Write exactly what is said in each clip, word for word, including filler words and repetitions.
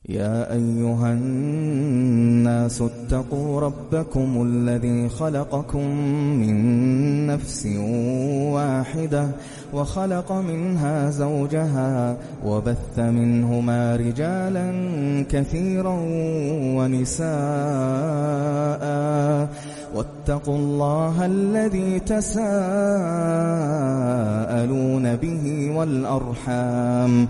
يا أيها الناس اتقوا ربكم الذي خلقكم من نفس واحدة وخلق منها زوجها وبث منهما رجالا كثيرا ونساء واتقوا الله الذي تساءلون به والأرحام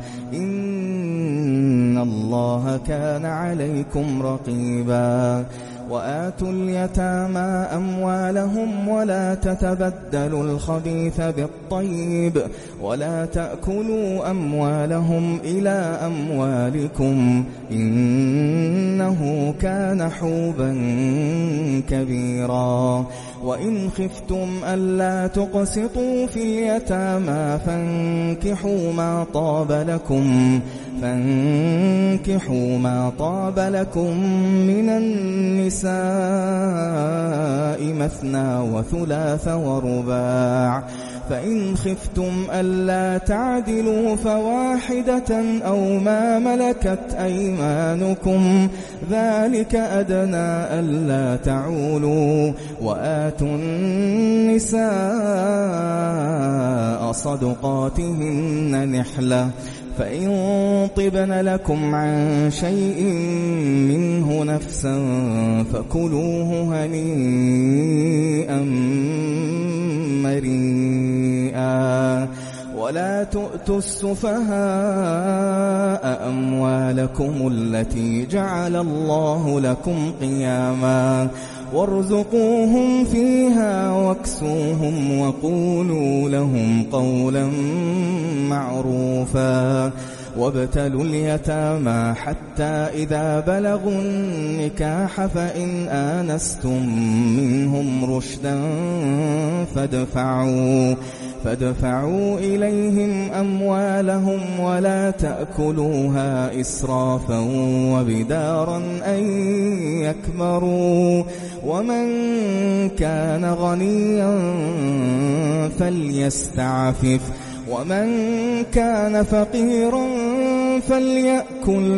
إن الله كان عليكم رقيبا وآتوا اليتامى أموالهم ولا تتبدلوا الخبيث بالطيب ولا تأكلوا أموالهم إلى أموالكم إنه كان حوبا كبيرا وإن خفتم ألا تقسطوا في اليتامى فانكحوا ما طاب لكم فانكحوا ما طاب لكم من النساء مثنى وثلاث ورباع فإن خفتم ألا تعدلوا فواحدة أو ما ملكت أيمانكم ذلك أدنى ألا تعولوا وآتوا النساء صدقاتهن نحلة فإن طبن لكم عن شيء منه نفسا فكلوه هنيئا مريئا ولا تؤتوا السفهاء أموالكم التي جعل الله لكم قياما وارزقوهم فيها واكسوهم وقولوا لهم قولا معروفا وابتلوا اليتامى حتى إذا بلغوا النكاح فإن آنستم منهم رشدا فادفعوا فادفعوا إليهم أموالهم ولا تأكلوها إسرافا وبدارا أن يكبروا ومن كان غنيا فليستعفف ومن كان فقيرا فليأكل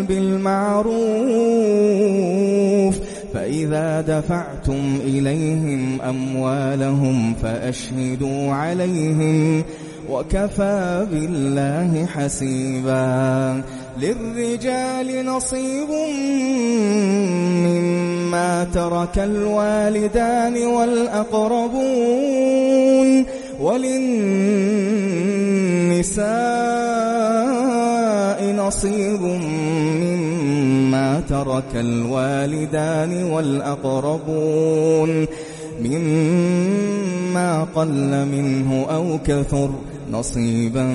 بالمعروف فإذا دفعتم إليهم أموالهم فأشهدوا عليهم وكفى بالله حسيبا للرجال نصيب مما ترك الوالدان والأقربون وللنساء نصيب مما ترك الوالدان والأقربون مما قل منه أو كثر نصيبا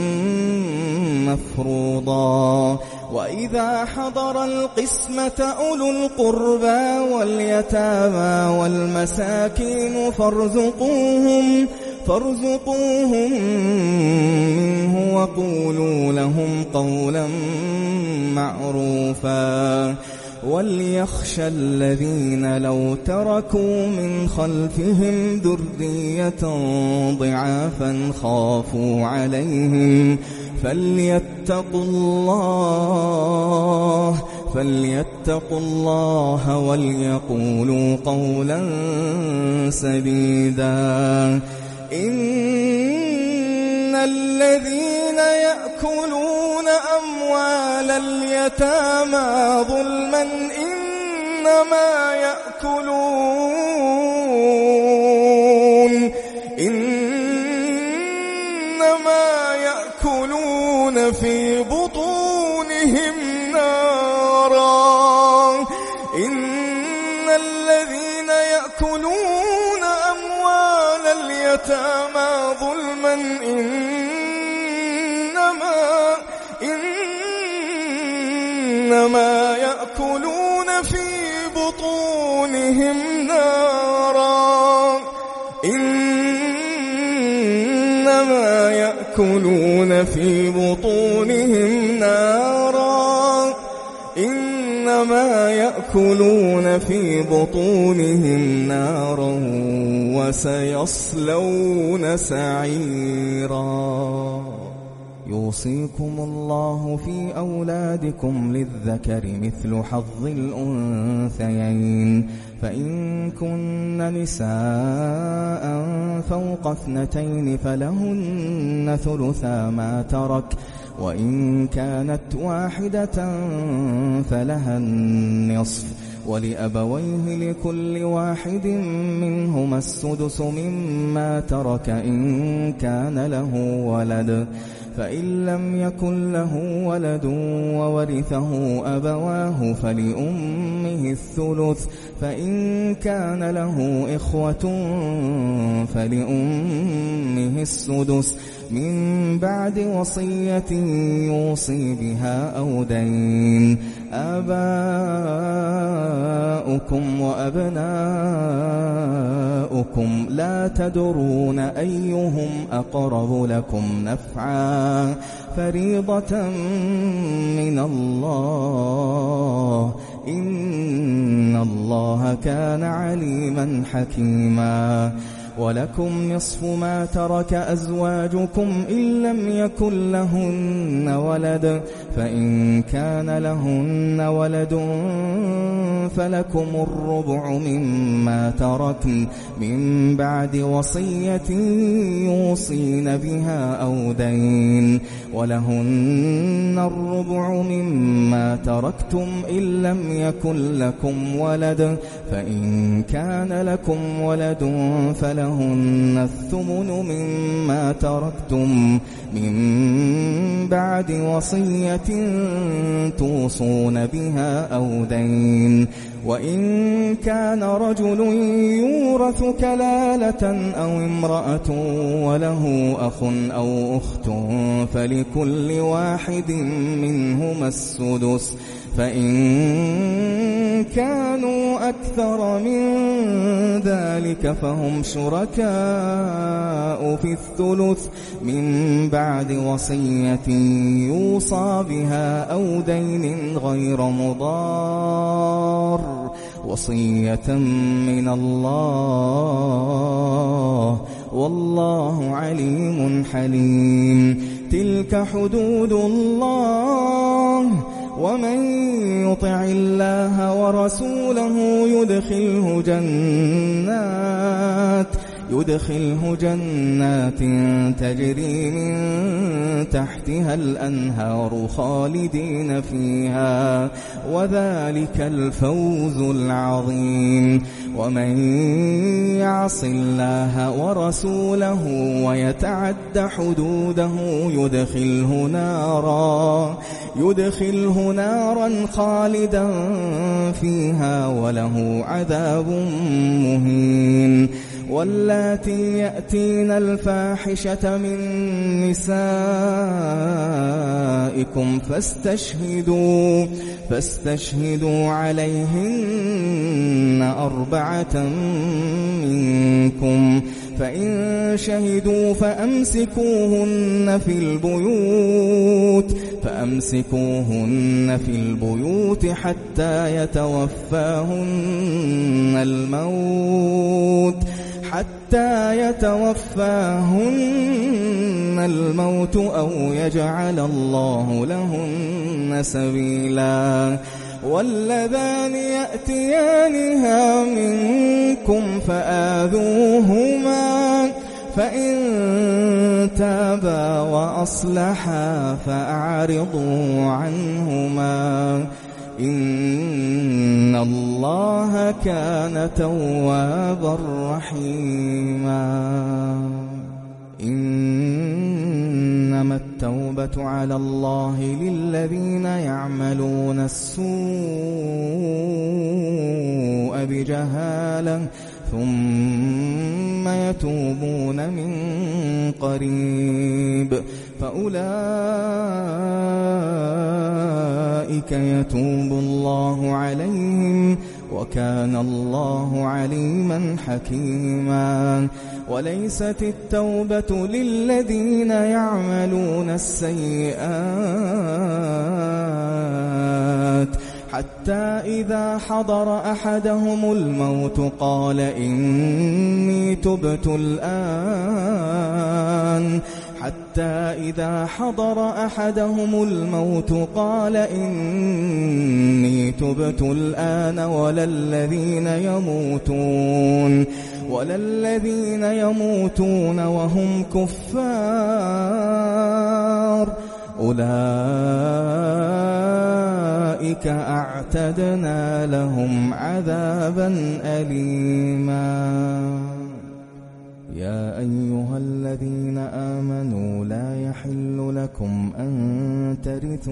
مفروضا وإذا حضر القسمة أولو القربى واليتامى والمساكين فارزقوهم فارزقوهم منه وقولوا لهم قولا معروفا وليخشى الذين لو تركوا من خلفهم ذرية ضعافا خافوا عليهم فليتقوا الله فليتقوا الله وليقولوا قولا سديدا إن الذين يأكلون أموال اليتامى ظلما إنما يأكلون إنما يأكلون في بطونهم نارا إن الذين يأكلون أموال اليتامى ظلما إنما إنما يأكلون في بطونهم نارا إنما يأكلون في بطونهم نارا إنما يأكلون في بطونهم نارا وسيصلون سعيرا يوصيكم الله في أولادكم للذكر مثل حظ الأنثيين فإن كن نساء فوق اثنتين فلهن ثلثا ما ترك وإن كانت واحدة فلها النصف ولأبويه لكل واحد منهما السدس مما ترك إن كان له ولد فإن لم يكن له ولد وورثه أبواه فلأمه الثلث فإن كان له إخوة فلأمه السدس من بعد وصية يوصي بها أو دين آباؤكم وأبناؤكم لا تدرون أيهم أقرب لكم نفعا فريضة من الله إن الله كان عليما حكيما ولكم نصف ما ترك أزواجكم إن لم يكن لهن ولد فإن كان لهن ولد فلكم الربع مما تركن من بعد وصية يوصين بها أو دين ولهن الربع مما تركتم إن لم يكن لكم ولد فإن كان لكم ولد فلهن الثمن مما تركتم من بعد وصية توصون بها أو دين وإن كان رجل يورث كلالة أو امرأة وله أخ أو أخت فلكل واحد منهما السدس فإن كانوا أكثر من ذلك فهم شركاء في الثلث من بعد وصية يوصى بها أو دين غير مضار وصية من الله والله عليم حليم تلك حدود الله ومن يطع الله ورسوله يدخله جنات يدخله جنات تجري من تحتها الأنهار خالدين فيها وذلك الفوز العظيم ومن يعص الله ورسوله ويتعد حدوده يدخله نارا يدخله نارا خالدا فيها وله عذاب مهين واللاتي يأتين الفاحشة من نسائكم فاستشهدوا فاستشهدوا عليهن أربعة منكم فإن شهدوا فأمسكوهن في البيوت فأمسكوهن في البيوت حتى يتوفاهن الموت حتى يتوفاهن الموت أو يجعل الله لهن سبيلا واللذان يأتيانها منكم فآذوهما فإن تابا وأصلحا فأعرضوا عنهما إن الله كان توابا رحيما إنما التوبة على الله للذين يعملون السوء بجهالة ثم يتوبون من قريب فأولئك يتوب الله عليهم وكان الله عليما حكيما وليست التوبة للذين يعملون السيئات حتى إذا حضر أحدهم الموت قال إني تبت الآن حتى حتى إذا حضر أحدهم الموت قال إني تبت الآن ولا الذين يموتون ولا الذين يموتون وهم كفار أولئك أعتدنا لهم عذابا أليما. يا أيها الذين آمنوا لا يحل لكم أن ترثوا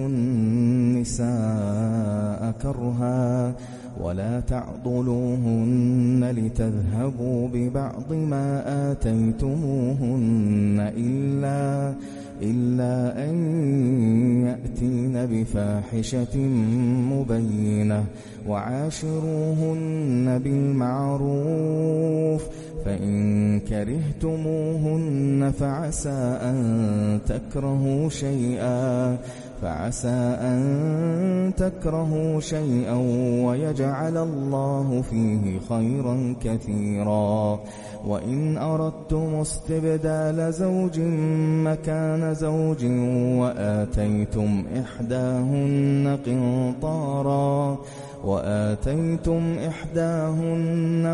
النساء كرها ولا تعضلوهن لتذهبوا ببعض ما آتيتموهن إلا إلا أن يأتين بفاحشة مبينة وعاشروهن بالمعروف فإن كرهتموهن فعسى أن تكرهوا شيئا فعسى أن تكرهوا شيئا ويجعل الله فيه خيرا كثيرا. وإن أردتم استبدال زوج مكان زوج وآتيتم إحداهن قنطارا وآتيتم إحداهن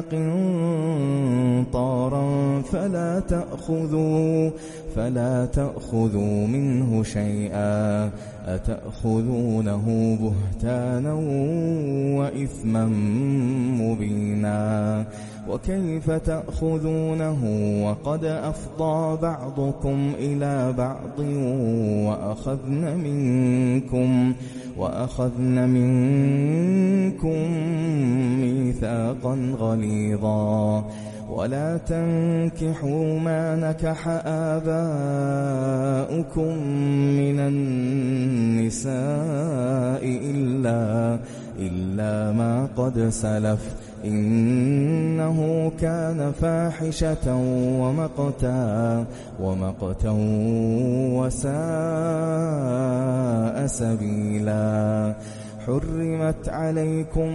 قنطارا فلا تأخذوا فلا تأخذوا منه شيئا أتأخذونه بهتانا وإثما مبينا. وكيف تأخذونه وقد أفضى بعضكم إلى بعض وأخذن منكم وأخذن منكم ميثاقا غليظا. ولا تنكحوا ما نكح آباؤكم من النساء إلا إلا ما قد سلف إنه كان فاحشة ومقتا ومقتا وساء سبيلا. حرمت عليكم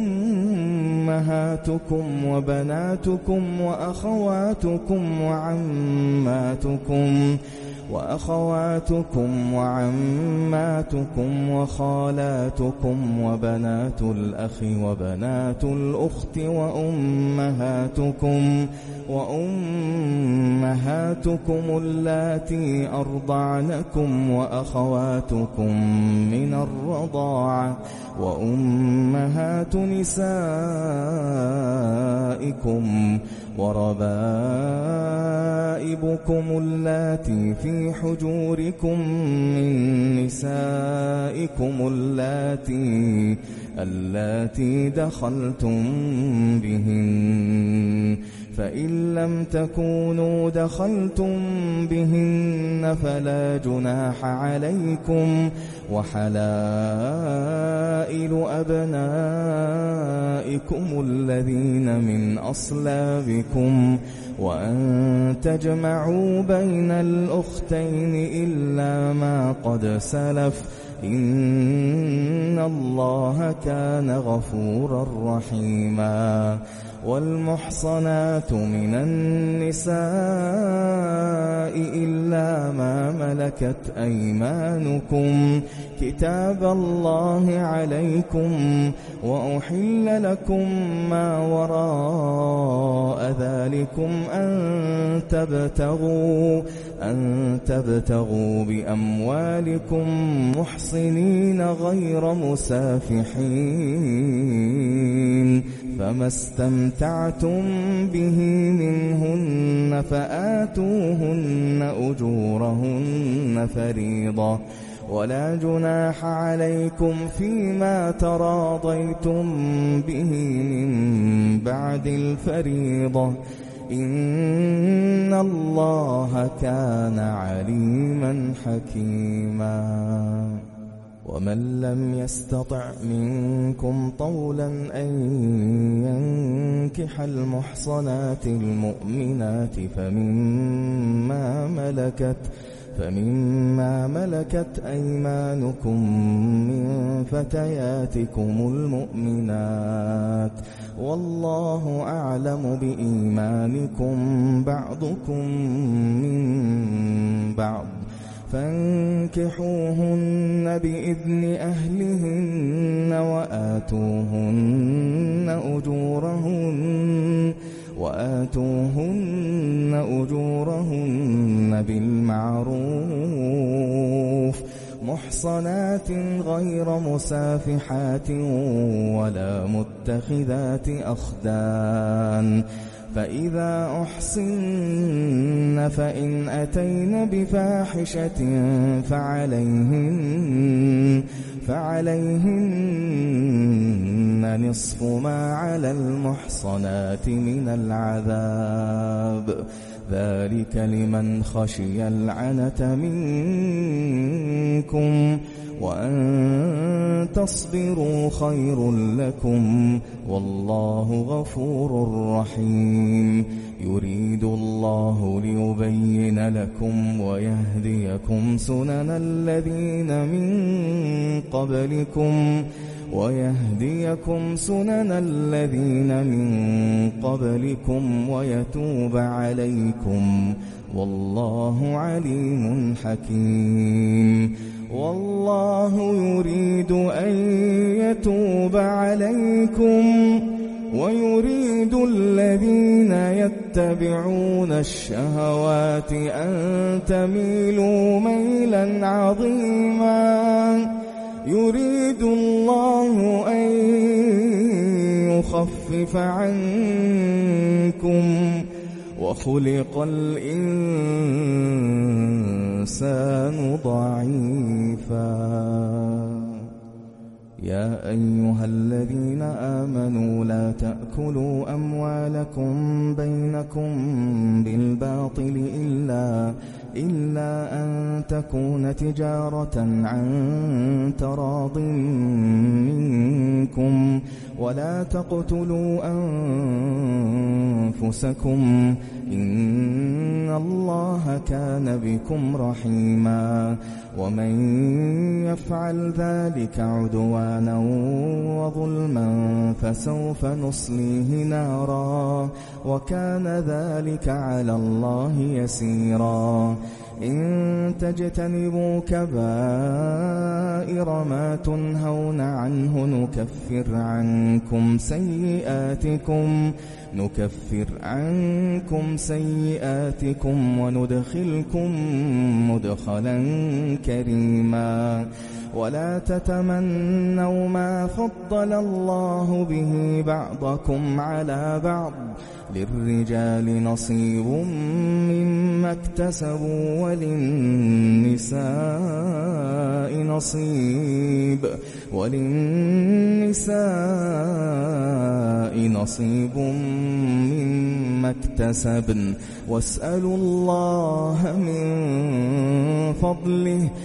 أمهاتكم وبناتكم وأخواتكم وعماتكم وأخواتكم وعماتكم وخالاتكم وبنات الأخ وبنات الأخت وأمهاتكم وأمهاتكم اللاتي أرضعنكم وأخواتكم من الرضاعة وأمهات نسائكم وربائبكم اللاتي في حجوركم من نسائكم اللاتي اللاتي دخلتم بهن فإن لم تكونوا دخلتم بهن فلا جناح عليكم وحلائل أبنائكم الذين من أصلابكم وأن تجمعوا بين الأختين إلا ما قد سلف إن الله كان غفورا رحيما. والمحصنات من النساء إلا ما ملكت أيمانكم كتاب الله عليكم وأحل لكم ما وراء ذلكم أن تبتغوا أن تبتغوا بأموالكم محصنين غير مسافحين فما استمتعتم به منهن فآتوهن أجورهن فريضة ولا جناح عليكم فيما تراضيتم به من بعد الفريضة إن الله كان عليما حكيما. ومن لم يستطع منكم طولا أن ينكح المحصنات المؤمنات فمما ملكت فمما ملكت أيمانكم من فتياتكم المؤمنات والله أعلم بإيمانكم بعضكم من بعض فانكحوهن بإذن أهلهن وآتوهن أجورهن وآتوهن أجورهن بالمعروف محصنات غير مسافحات ولا متخذات أخدان فإذا أحصن فإن أتين بفاحشة فعليهن فعليهن نصف ما على المحصنات من العذاب ذلك لمن خشي العنة منكم وأن تصبروا خير لكم والله غفور رحيم يريد الله ليبين لكم ويهديكم سنن الذين من قبلكم ويهديكم سنن الذين من قبلكم ويتوب عليكم والله عليم حكيم والله يريد أن يتوب عليكم ويريد الذين يتبعون الشهوات أن تميلوا ميلا عظيما يريد الله أن يخفف عنكم وخلق الإنسان ضعيفا يا أيها الذين آمنوا لا تأكلوا أموالكم بينكم بالباطل إلا إلا أن تكون تجارة عن تراض منكم ولا تقتلوا أنفسكم إن الله كان بكم رحيما ومن يفعل ذلك عدوانا وظلما فسوف نصليه نارا وكان ذلك على الله يسيرا إن تجتنبوا كبائر ما تنهون عنه نكفر عنكم سيئاتكم نكفر عنكم سيئاتكم وندخلكم مدخلا كريما ولا تتمنوا ما فضل الله به بعضكم على بعض للرجال نصيب مما اكتسبوا وللنساء نصيب وللنساء نصيب مما اكتسبن واسألوا الله من فضله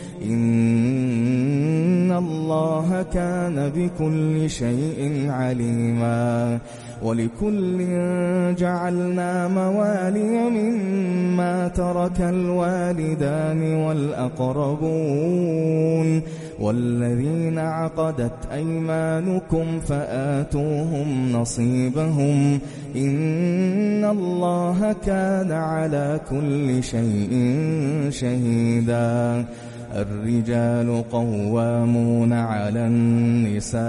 إن الله كان بكل شيء عليما ولكل جعلنا موالي مما ترك الوالدان والأقربون والذين عقدت أيمانكم فآتوهم نصيبهم إن الله كان على كل شيء شهيدا الرجال قوامون على النساء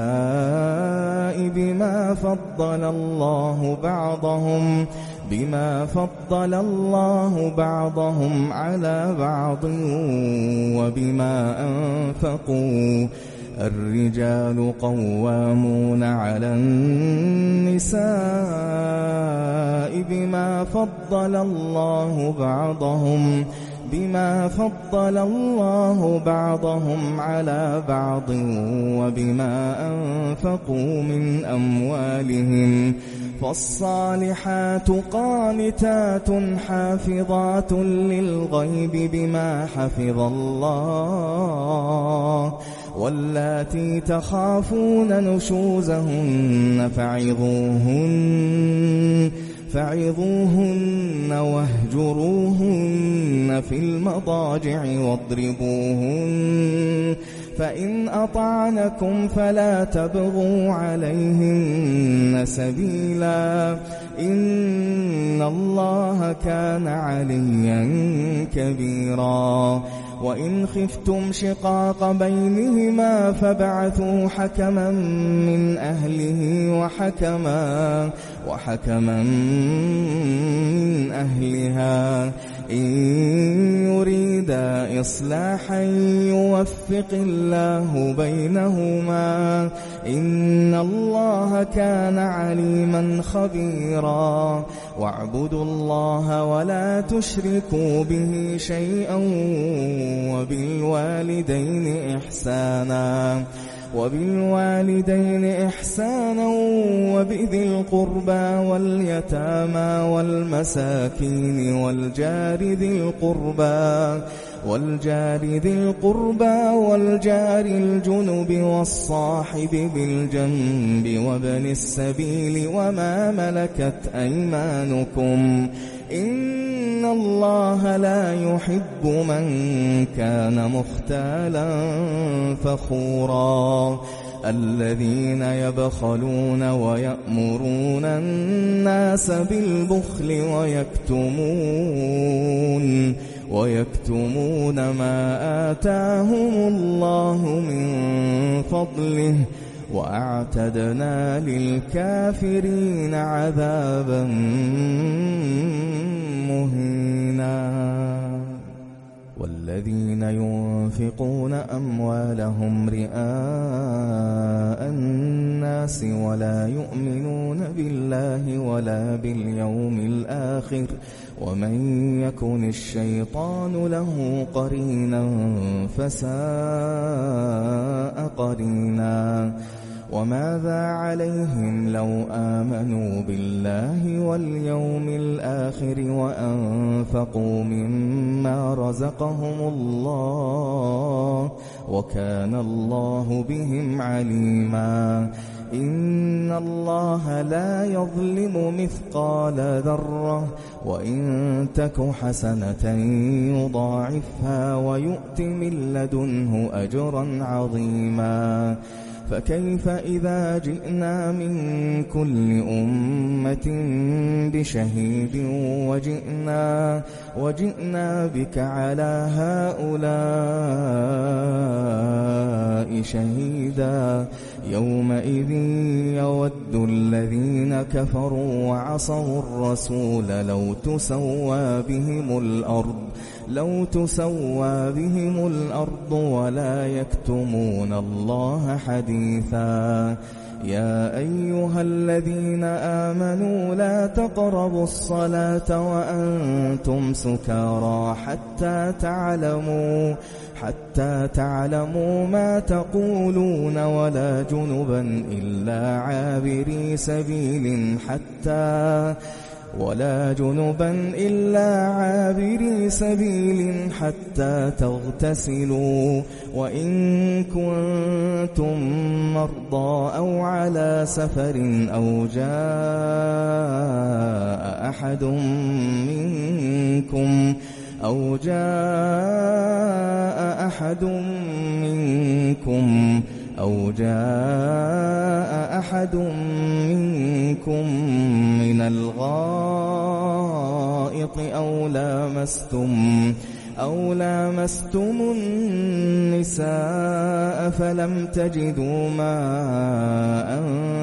بما فضل الله بعضهم بما فضل الله بعضهم على بعض وبما أنفقوا الرجال قوامون على النساء بما فضل الله بعضهم بما فضل الله بعضهم على بعض وبما أنفقوا من أموالهم فالصالحات قانتات حافظات للغيب بما حفظ الله واللاتي تخافون نشوزهن فعظوهن فعظوهن واهجروهن في المضاجع واضربوهن فإن أطعنكم فلا تبغوا عليهن سبيلا إن الله كان عليا كبيرا وإن خفتم شقاق بينهما فابعثوا حكما من أهله وحكما وحكما من أهلها إن يريدا إصلاحا يوفق الله بينهما إن الله كان عليما خبيرا واعبدوا الله ولا تشركوا به شيئا وبالوالدين إحسانا وبالوالدين إحسانا وبذي القربى واليتامى والمساكين والجار ذي القربى والجار ذي القربى والجار الجنب والصاحب بالجنب وابن السبيل وما ملكت أيمانكم إن الله لا يحب من كان مختالا فخورا الذين يبخلون ويأمرون الناس بالبخل ويكتمون ويكتمون ما آتاهم الله من فضله وأعتدنا للكافرين عذابا مهينا والذين ينفقون أموالهم رئاء الناس ولا يؤمنون بالله ولا باليوم الآخر ومن يكن الشيطان له قرينا فساء قرينا وماذا عليهم لو آمنوا بالله واليوم الآخر وأنفقوا مما رزقهم الله وكان الله بهم عليما إن الله لا يظلم مثقال ذرة وإن تك حسنة يضاعفها ويؤت من لدنه أجرا عظيما فكيف إذا جئنا من كل أمة بشهيد وجئنا, وجئنا بك على هؤلاء شهيدا يومئذ يود الذين كفروا وعصوا الرسول لو تسوى بهم الأرض لو تسوى بهم الأرض ولا يكتمون الله حديثا يا أيها الذين آمنوا لا تقربوا الصلاة وأنتم سكارى حتى تعلموا حتى تعلموا ما تقولون ولا جنبا إلا عابري سبيل حتى ولا جنبا إلا عابري سبيل حتى تغتسلوا وإن كنتم مرضى أو على سفر أو جاء أحد منكم أو جاء أحد منكم أو جاء أحد منكم من الغائط أو لامستم أو لامستم النساء فلم تجدوا ماء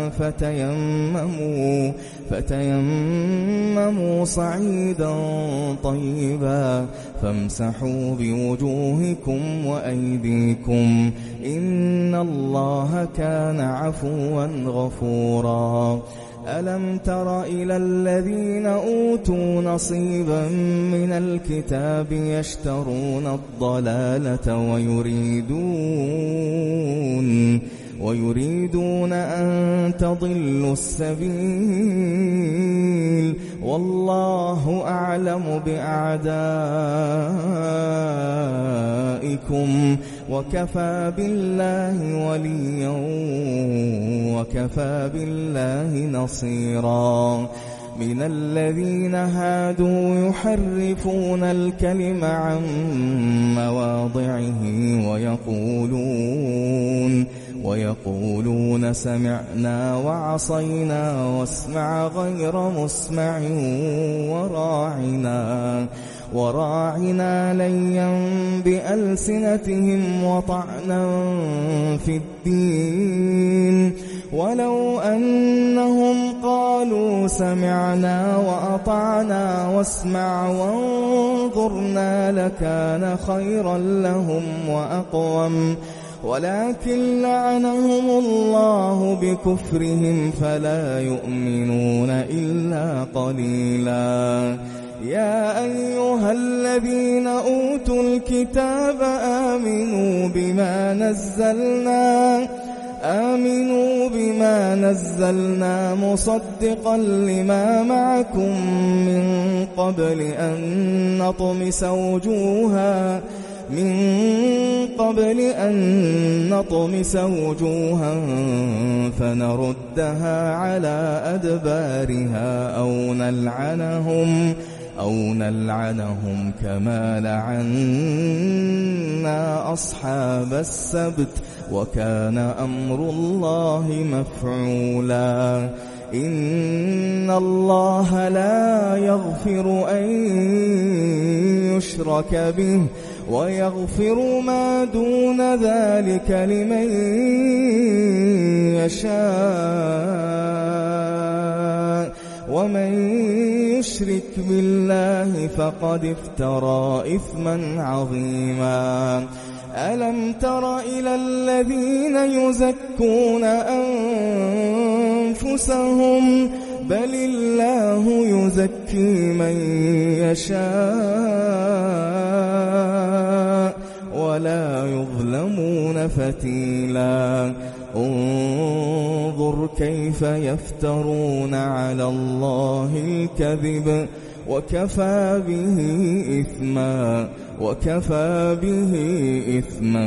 فتيمموا فتيمموا صعيدا طيبا فامسحوا بوجوهكم وأيديكم إن الله كان عفوا غفورا ألم تر إلى الذين أوتوا نصيبا من الكتاب يشترون الضلالة ويريدون ويريدون أن تضلوا السبيل والله أعلم بأعدائكم وكفى بالله وليا وكفى بالله نصيرا من الذين هادوا يحرفون الكلم عن مواضعه ويقولون ويقولون سمعنا وعصينا واسمع غير مسمع وراعنا وراعنا ليا بألسنتهم وطعنا في الدين ولو أنهم قالوا سمعنا وأطعنا واسمع وانظرنا لكان خيرا لهم وأقوم ولكن لعنهم الله بكفرهم فلا يؤمنون إلا قليلا. يا أيها الذين أوتوا الكتاب آمنوا بما نزلنا آمنوا بما نزلنا مصدقا لما معكم من قبل أن نطمس وجوها من قبل أن نطمس وجوها فنردها على أدبارها أو نلعنهم أو نلعنهم كما لعنا أصحاب السبت وكان أمر الله مفعولا. إن الله لا يغفر أن يشرك به ويغفر ما دون ذلك لمن يشاء ومن يشرك بالله فقد افترى إثما عظيما. ألم تر إلى الذين يزكون أنفسهم بل الله يزكي من يشاء ولا يظلمون فتيلا. انظر كيف يفترون على الله الكذب وكفى به إثما وكفى به إثما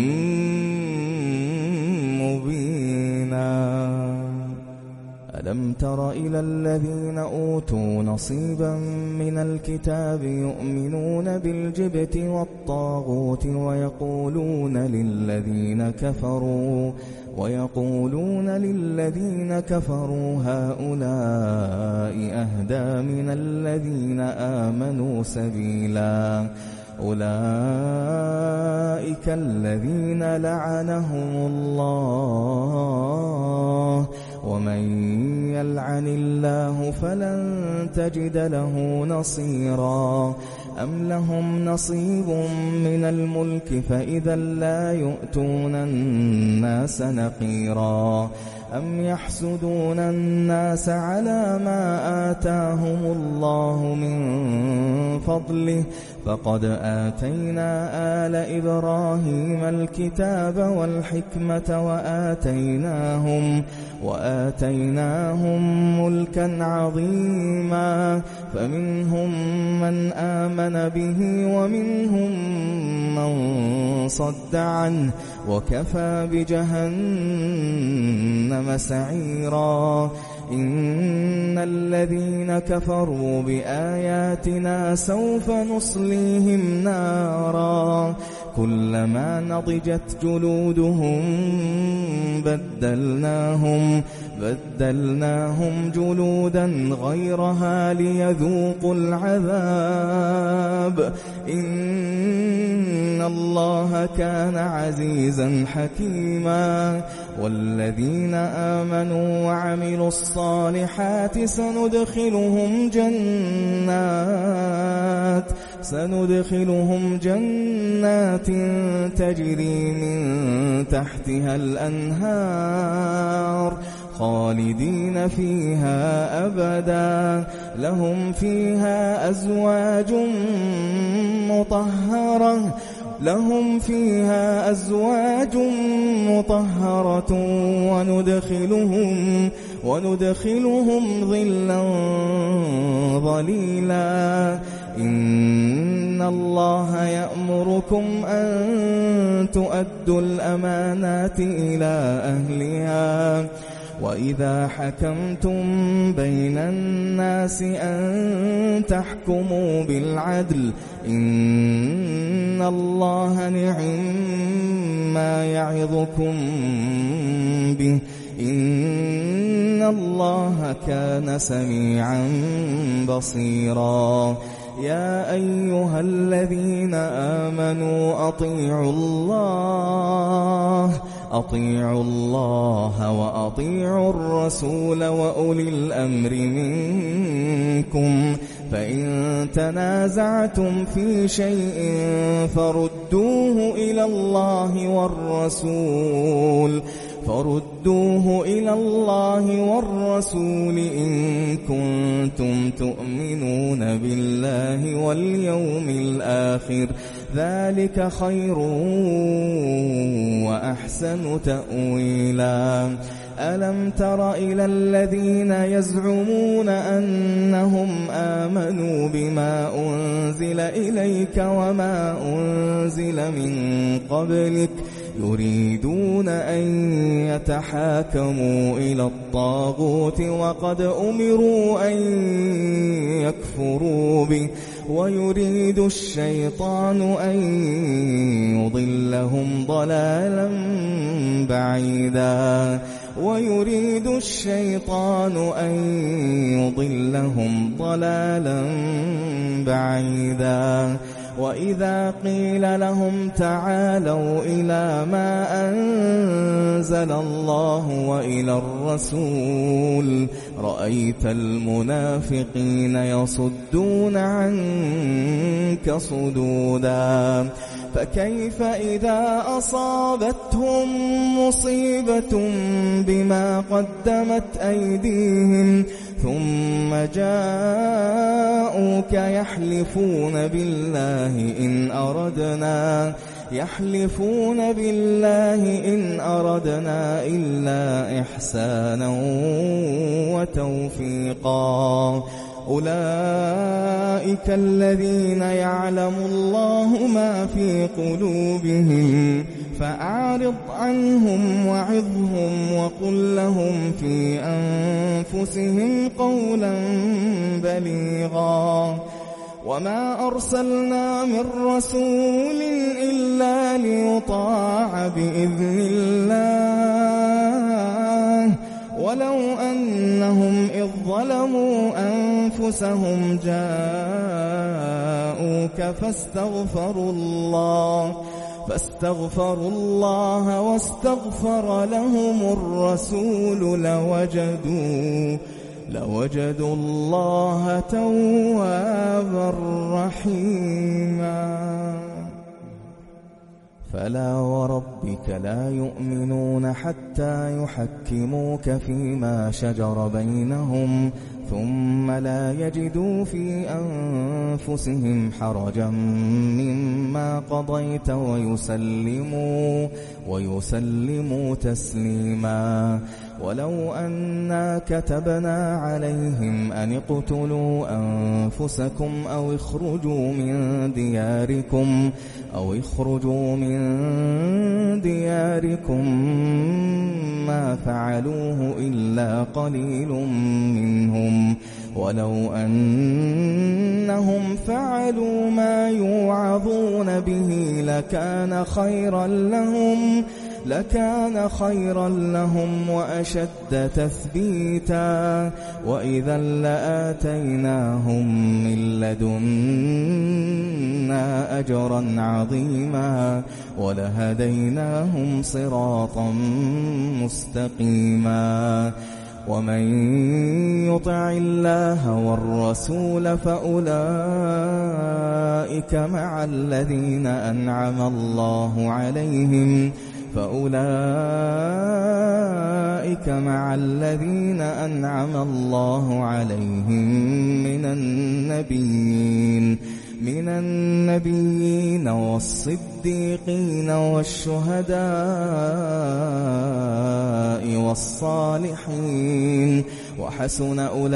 مبينا. ألم تر إلى الذين أوتوا نصيبا من الكتاب يؤمنون بالجبت والطاغوت ويقولون للذين كفروا ويقولون للذين كفروا هؤلاء أهدى من الذين آمنوا سبيلا. أولئك الذين لعنهم الله ومن يلعن الله فلن تجد له نصيرا. أم لهم نصيب من الملك فإذا لا يؤتون الناس نقيرا. أم يحسدون الناس على ما آتاهم الله من فضله فقد آتينا آل إبراهيم الكتاب والحكمة وآتيناهم وآتيناهم ملكا عظيما. فمنهم من آمن به ومنهم من صد عنه وكفى بجهنم سعيرا. إن الذين كفروا بآياتنا سوف نصليهم نارا كلما نضجت جلودهم بدلناهم بدلناهم جلودا غيرها ليذوقوا العذاب إن الله كان عزيزا حكيما. والذين آمنوا وعملوا الصالحات سندخلهم جنات سندخلهم جنات تجري من تحتها الأنهار خالدين فيها أبدا لهم فيها أزواج مطهرة لهم فيها أزواج مطهرة وندخلهم وندخلهم ظلا ظليلا. إن الله يأمركم أن تؤدوا الأمانات إلى أهلها وإذا حكمتم بين الناس أن تحكموا بالعدل إن الله نعما يعظكم به إن الله كان سميعا بصيرا يا أيها الذين آمنوا أطيعوا الله أطيعوا الله وأطيعوا الرسول وأولي الأمر منكم فإن تنازعتم في شيء فردوه إلى الله والرسول فردوه إلى الله والرسول إن كنتم تؤمنون بالله واليوم الآخر ذلك خير وأحسن تأويلا ألم تر إلى الذين يزعمون أنهم آمنوا بما أنزل إليك وما أنزل من قبلك يريدون أن يتحاكموا إلى الطاغوت وقد أمروا أن يكفروا به ويريد الشيطان أن يضلهم ضلالا بعيدا ويريد الشيطان أن يضلهم ضلالا بعيدا وإذا قيل لهم تعالوا إلى ما أنزل الله وإلى الرسول رأيت المنافقين يصدون عنك صدودا فكيف إذا أصابتهم مصيبة بما قدمت أيديهم ثم جاءوك يحلفون بالله إن أردنا يحلفون بالله إن أردنا إلا إحسانا وتوفيقا أولئك الذين يعلم الله ما في قلوبهم فأعرض عنهم وعظهم وقل لهم في أنفسهم قولا بليغا وما أرسلنا من رسول إلا ليطاع بإذن الله ولو أنهم إذ ظلموا أنفسهم جاءوك فاستغفروا الله فاستغفروا الله واستغفر لهم الرسول لوجدوا لوجدوا الله توابا رحيما فلا وربك لا يؤمنون حتى يحكموك فيما شجر بينهم ثم لا يجدوا في أنفسهم حرجا مما قضيت ويسلموا ويسلموا تسليما ولو أنا كتبنا عليهم أن اقتلوا أنفسكم أو اخرجوا من دياركم أو اخرجوا من دياركم ما فعلوه إلا قليل منهم ولو أنهم فعلوا ما يوعظون به لكان خيرا لهم لكان خيرا لهم وأشد تثبيتا وإذا لآتيناهم من لدنا أجرا عظيما ولهديناهم صراطا مستقيما ومن يطع الله والرسول فأولئك مع الذين أنعم الله عليهم فأولئك مع الذين أنعم الله عليهم من النبيين من النبيين والصديقين والشهداء والصالحين وحسن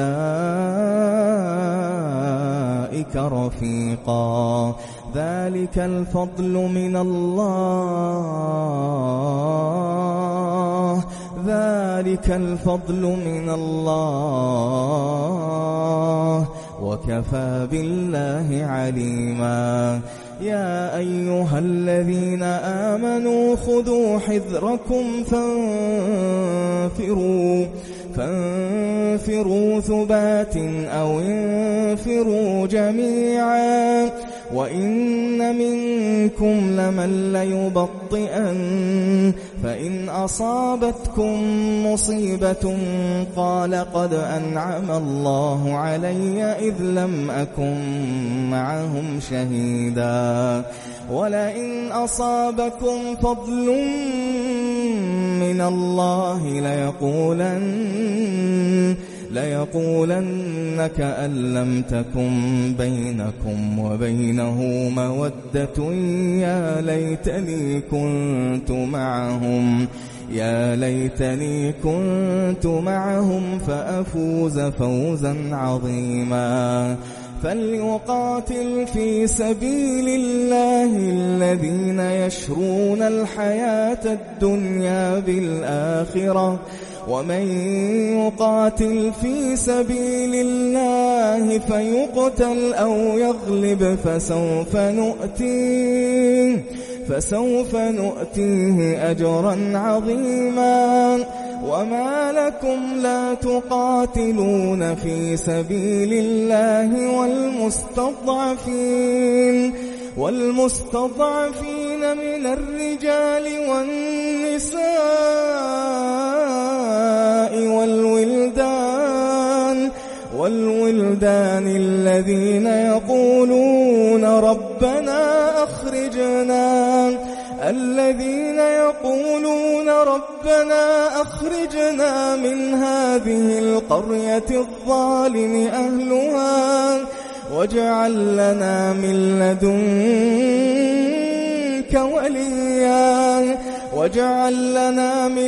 أولئك رفيقا ذلك الفضل من الله ذلك الفضل من الله وكفى بالله عليما. يا أيها الذين آمنوا خذوا حذركم فانفروا فانفروا ثبات أو انفروا جميعا وإن منكم لمن ليبطئن فإن أصابتكم مصيبة قال قد أنعم الله علي إذ لم أكن معهم شهيدا ولئن أصابكم فضل من الله ليقولن ليقولن كأن لم تكن بينكم وبينه مودة يا ليتني كنت معهم يا ليتني كنت معهم فأفوز فوزا عظيما. فليقاتل في سبيل الله الذين يشرون الحياة الدنيا بالآخرة ومن يقاتل في سبيل الله فيقتل أو يغلب فسوف نؤتيه فسوف نؤتيه أجرا عظيما. وما لكم لا تقاتلون في سبيل الله والمستضعفين والمستضعفين من الرجال والنساء والولدان والولدان الذين يقولون ربنا أخرجنا الذين يقولون ربنا أخرجنا من هذه القرية الظالم أهلها واجعل لنا من لدنك وليا واجعل لنا من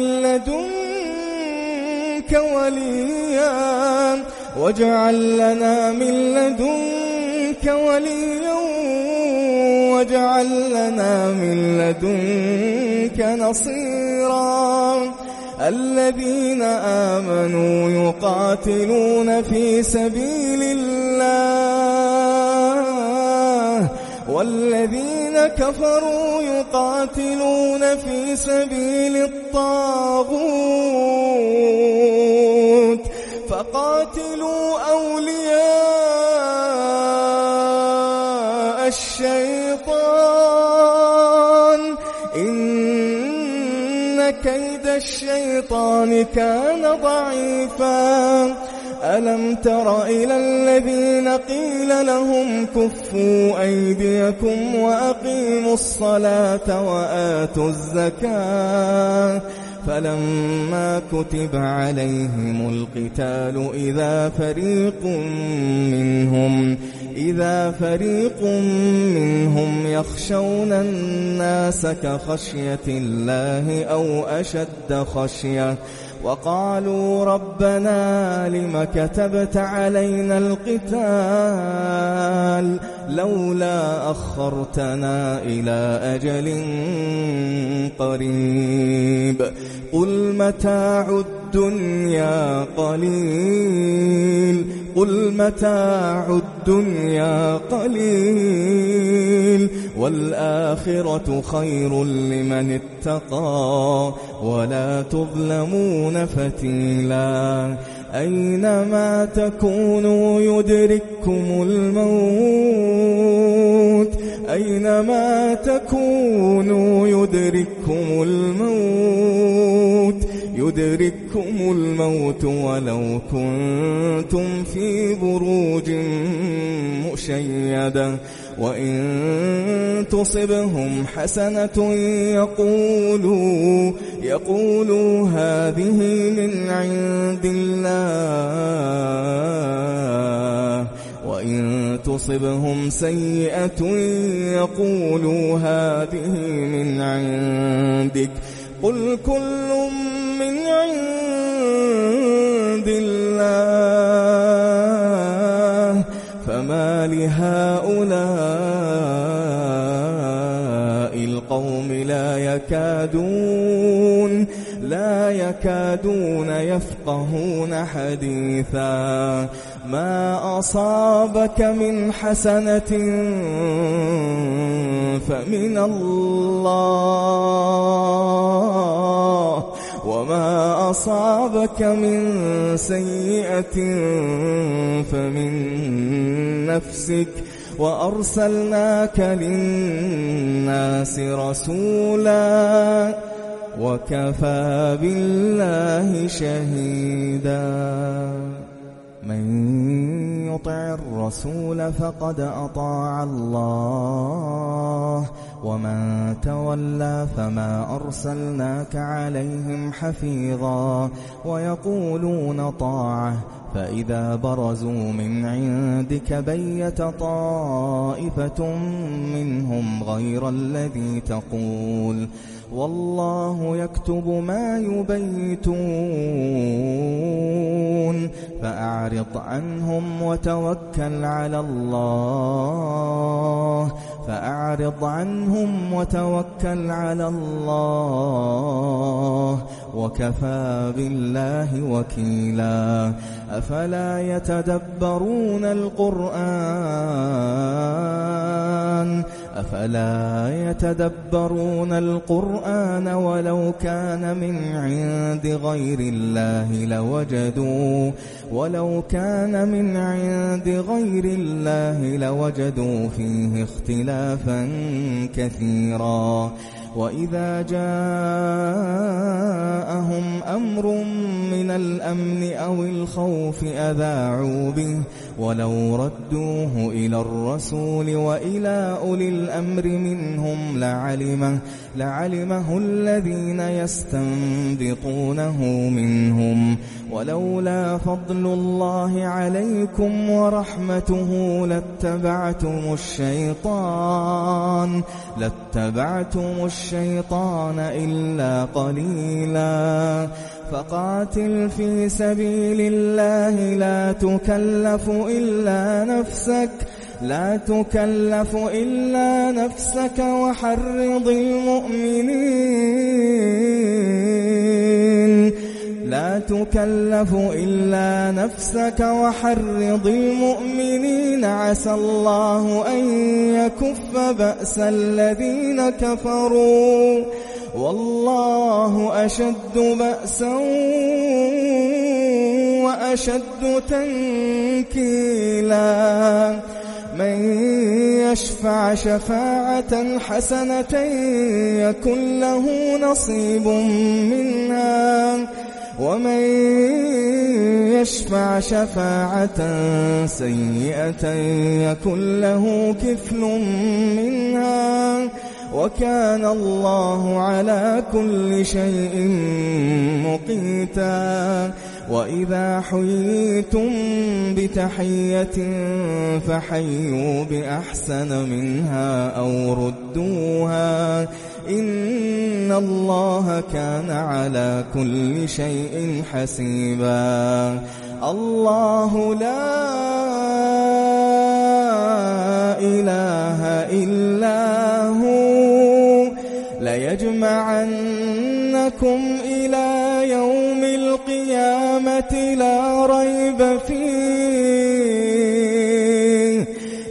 لدنك وليا واجعل لنا من لدنك وليا واجعل لنا من لدنك نصيرا. الذين آمنوا يقاتلون في سبيل الله والذين كفروا يقاتلون في سبيل الطاغوت فقاتلوا أولياء الشيطان إن كيد الشيطان كان ضعيفا. ألم تر إلى الذين قيل لهم كفوا أيديكم وأقيموا الصلاة وآتوا الزكاة فلما كتب عليهم القتال إذا فريق منهم إذا فريق منهم يخشون الناس كخشية الله أو أشد خشية وقالوا ربنا لم كتبت علينا القتال لولا أخرتنا إلى أجل قريب قل متاع الدنيا قليل قل متاع الدنيا قليل والآخرة خير لمن اتقى ولا تظلمون فتيلا. أينما تكونوا يدرككم الموت أينما تكونوا يدرككم الموت يدرككم الموت ولو كنتم في بروج مشيدة وإن تصبهم حسنة يقولوا يقولوا هذه من عند الله وإن تصبهم سيئة يقولوا هذه من عندك قل كل من عند الله فما لهؤلاء القوم لا يكادون لا يكادون يفقهون حديثا ما أصابك من حسنة فمن الله وما أصابك من سيئة فمن نفسك وأرسلناك للناس رسولا وكفى بالله شهيدا. من يطع الرسول فقد أطاع الله ومن تولى فما أرسلناك عليهم حفيظا. ويقولون طاعة فإذا برزوا من عندك بيت طائفة منهم غير الذي تقول والله يكتب ما يبيتون فأعرض عنهم وتوكل على الله فأعرض عنهم وتوكل على الله وكفى بالله وكيلا. أفلا يتدبرون القرآن أفلا يتدبرون القرآن ولو كان من عند غير الله لوجدوا ولو كان من عند غير الله لوجدوا فيه اختلافا كثيرا. وإذا جاءهم أمر من الأمن أو الخوف أذاعوا به ولو ردوه إلى الرسول وإلى أولي الأمر منهم لعلمه, لعلمه الذين يستنبطونه منهم ولولا فضل الله عليكم ورحمته لاتبعتم الشيطان لاتبعتم الشيطان إلا قليلا. فقاتل في سبيل الله لا تكلف إلا نفسك لا تكلف إلا نفسك وحرض المؤمنين لا تكلف إلا نفسك وحرض المؤمنين عسى الله أن يكف بأس الذين كفروا والله أشد بأسا وأشد تنكيلا. من يشفع شفاعة حسنة يكن له نصيب منها ومن يشفع شفاعة سيئة يكن له كفل منها وكان الله على كل شيء مقيتا. وإذا حييتم بتحية فحيوا بأحسن منها أو ردوها إن الله كان على كل شيء حسيبا. الله لا إله إلا هو ليجمعنكم إلى يوم القيامة لا ريب فيه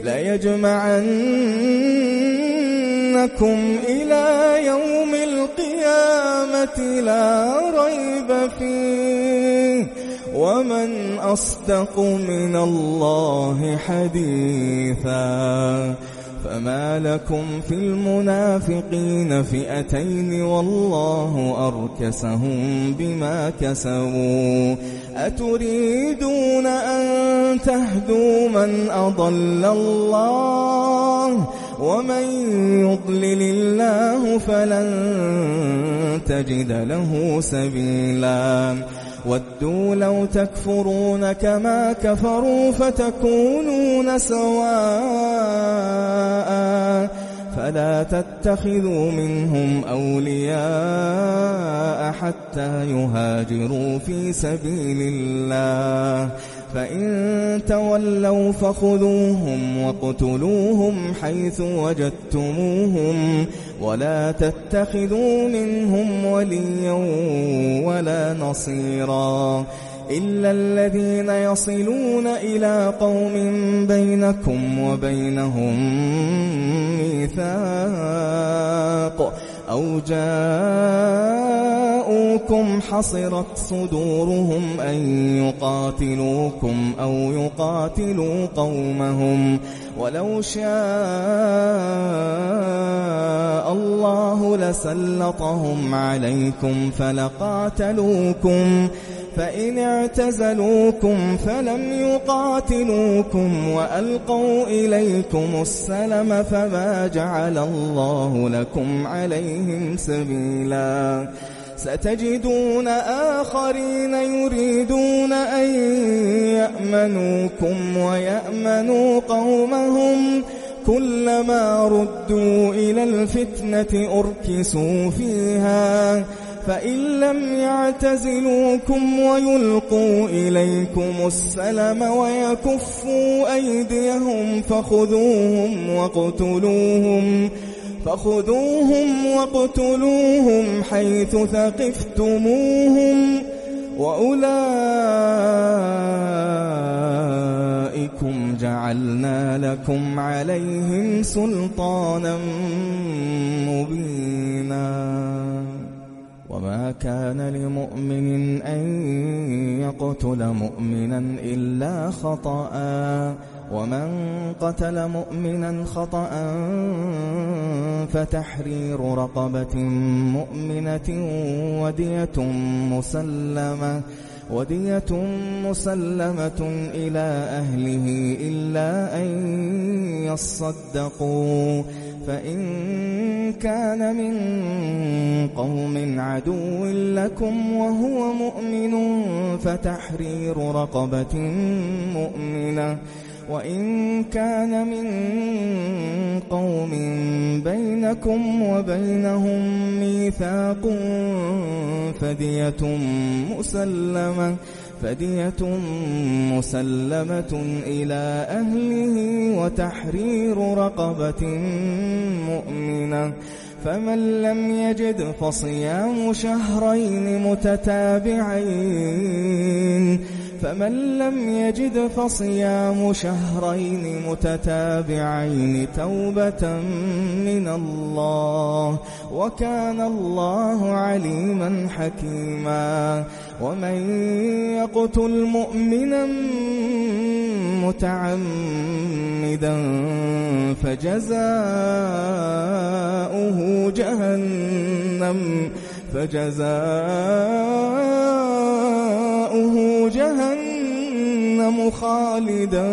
ليجمعنكم إلى يوم القيامة لا ريب فيه ومن أصدق من الله حديثا. فما لكم في المنافقين فئتين والله أركسهم بما كسبوا أتريدون أن تهدوا من أضل الله ومن يضلل الله فلن تجد له سبيلا. ودوا لو تكفرون كما كفروا فتكونون سواء فلا تتخذوا منهم أولياء حتى يهاجروا في سبيل الله فإن تولوا فخذوهم واقتلوهم حيث وجدتموهم ولا تتخذوا منهم وليا ولا نصيرا إلا الذين يصلون إلى قوم بينكم وبينهم ميثاق أو جاءوكم حصرت صدورهم أن يقاتلوكم أو يقاتلوا قومهم ولو شاء الله لسلطهم عليكم فلقاتلوكم فإن اعتزلوكم فلم يقاتلوكم وألقوا إليكم السلم فما جعل الله لكم عليهم سبيلا ستجدون آخرين يريدون أن يأمنوكم ويأمنوا قومهم كلما ردوا إلى الفتنة أركسوا فيها فإن لم يعتزلوكم ويلقوا إليكم السلم ويكفوا أيديهم فخذوهم واقتلوهم فخذوهم واقتلوهم حيث ثقفتموهم وأولئكم جعلنا لكم عليهم سلطانا مبينا وما كان لمؤمن أن يقتل مؤمنا إلا خطأ ومن قتل مؤمنا خطأ فتحرير رقبة مؤمنة ودية مسلمة ودية مسلمة إلى أهله إلا أن يصدقوا فإن كان من قوم عدو لكم وهو مؤمن فتحرير رقبة مؤمنة وإن كان من قوم بينكم وبينهم ميثاق فدية مسلمة فدية مسلمة إلى أهله وتحرير رقبة مؤمنة فمن لم يجد فصيام شهرين متتابعين فمن لم يجد فصيام شهرين متتابعين توبة من الله وكان الله عليما حكيما ومن يقتل مؤمنا متعمدا فجزاؤه جهنم فجزاؤه جهنم خالدا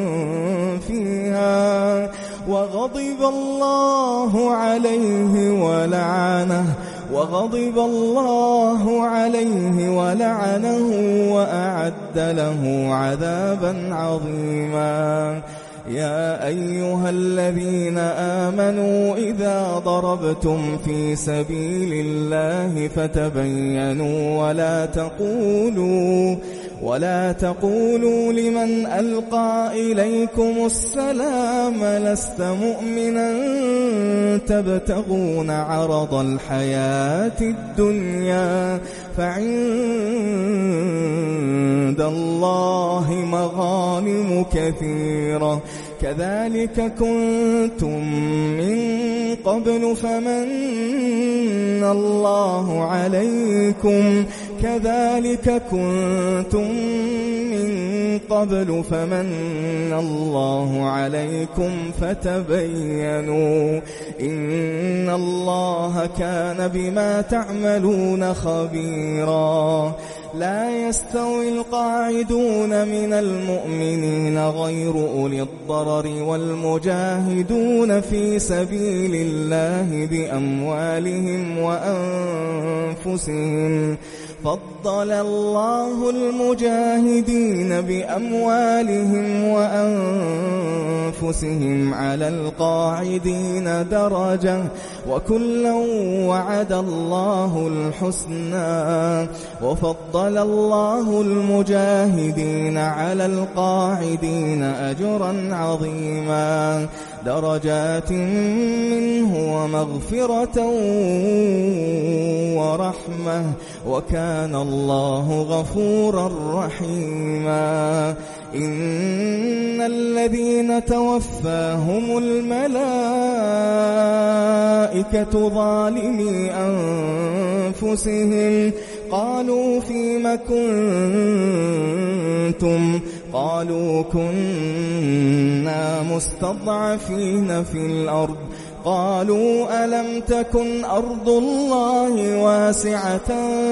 فيها وغضب الله عليه ولعنه وغضب الله عليه ولعنه وأعد له عذابا عظيما يا أيها الذين آمنوا إذا ضربتم في سبيل الله فتبينوا ولا تقولوا ولا تقولوا لمن ألقى إليكم السلام لست مؤمنا تبتغون عرض الحياة الدنيا فعند الله مغانم كثيرة كذلك كنتم من قبل فمن الله عليكم كذلك كنتم من قبل فمن الله عليكم فتبينوا إن الله كان بما تعملون خبيرا لا يستوي القاعدون من المؤمنين غير أولي الضرر والمجاهدون في سبيل الله بأموالهم وأنفسهم فضل الله المجاهدين بأموالهم وأنفسهم على القاعدين درجة وكلا وعد الله الحسنى وفضل الله المجاهدين على القاعدين أجرا عظيما درجات منه ومغفرة ورحمة وكان الله غفورا رحيما إن الذين توفاهم الملائكة ظالمي أنفسهم قالوا فيم كنتم قالوا كنا مستضعفين في الأرض قالوا ألم تكن أرض الله واسعة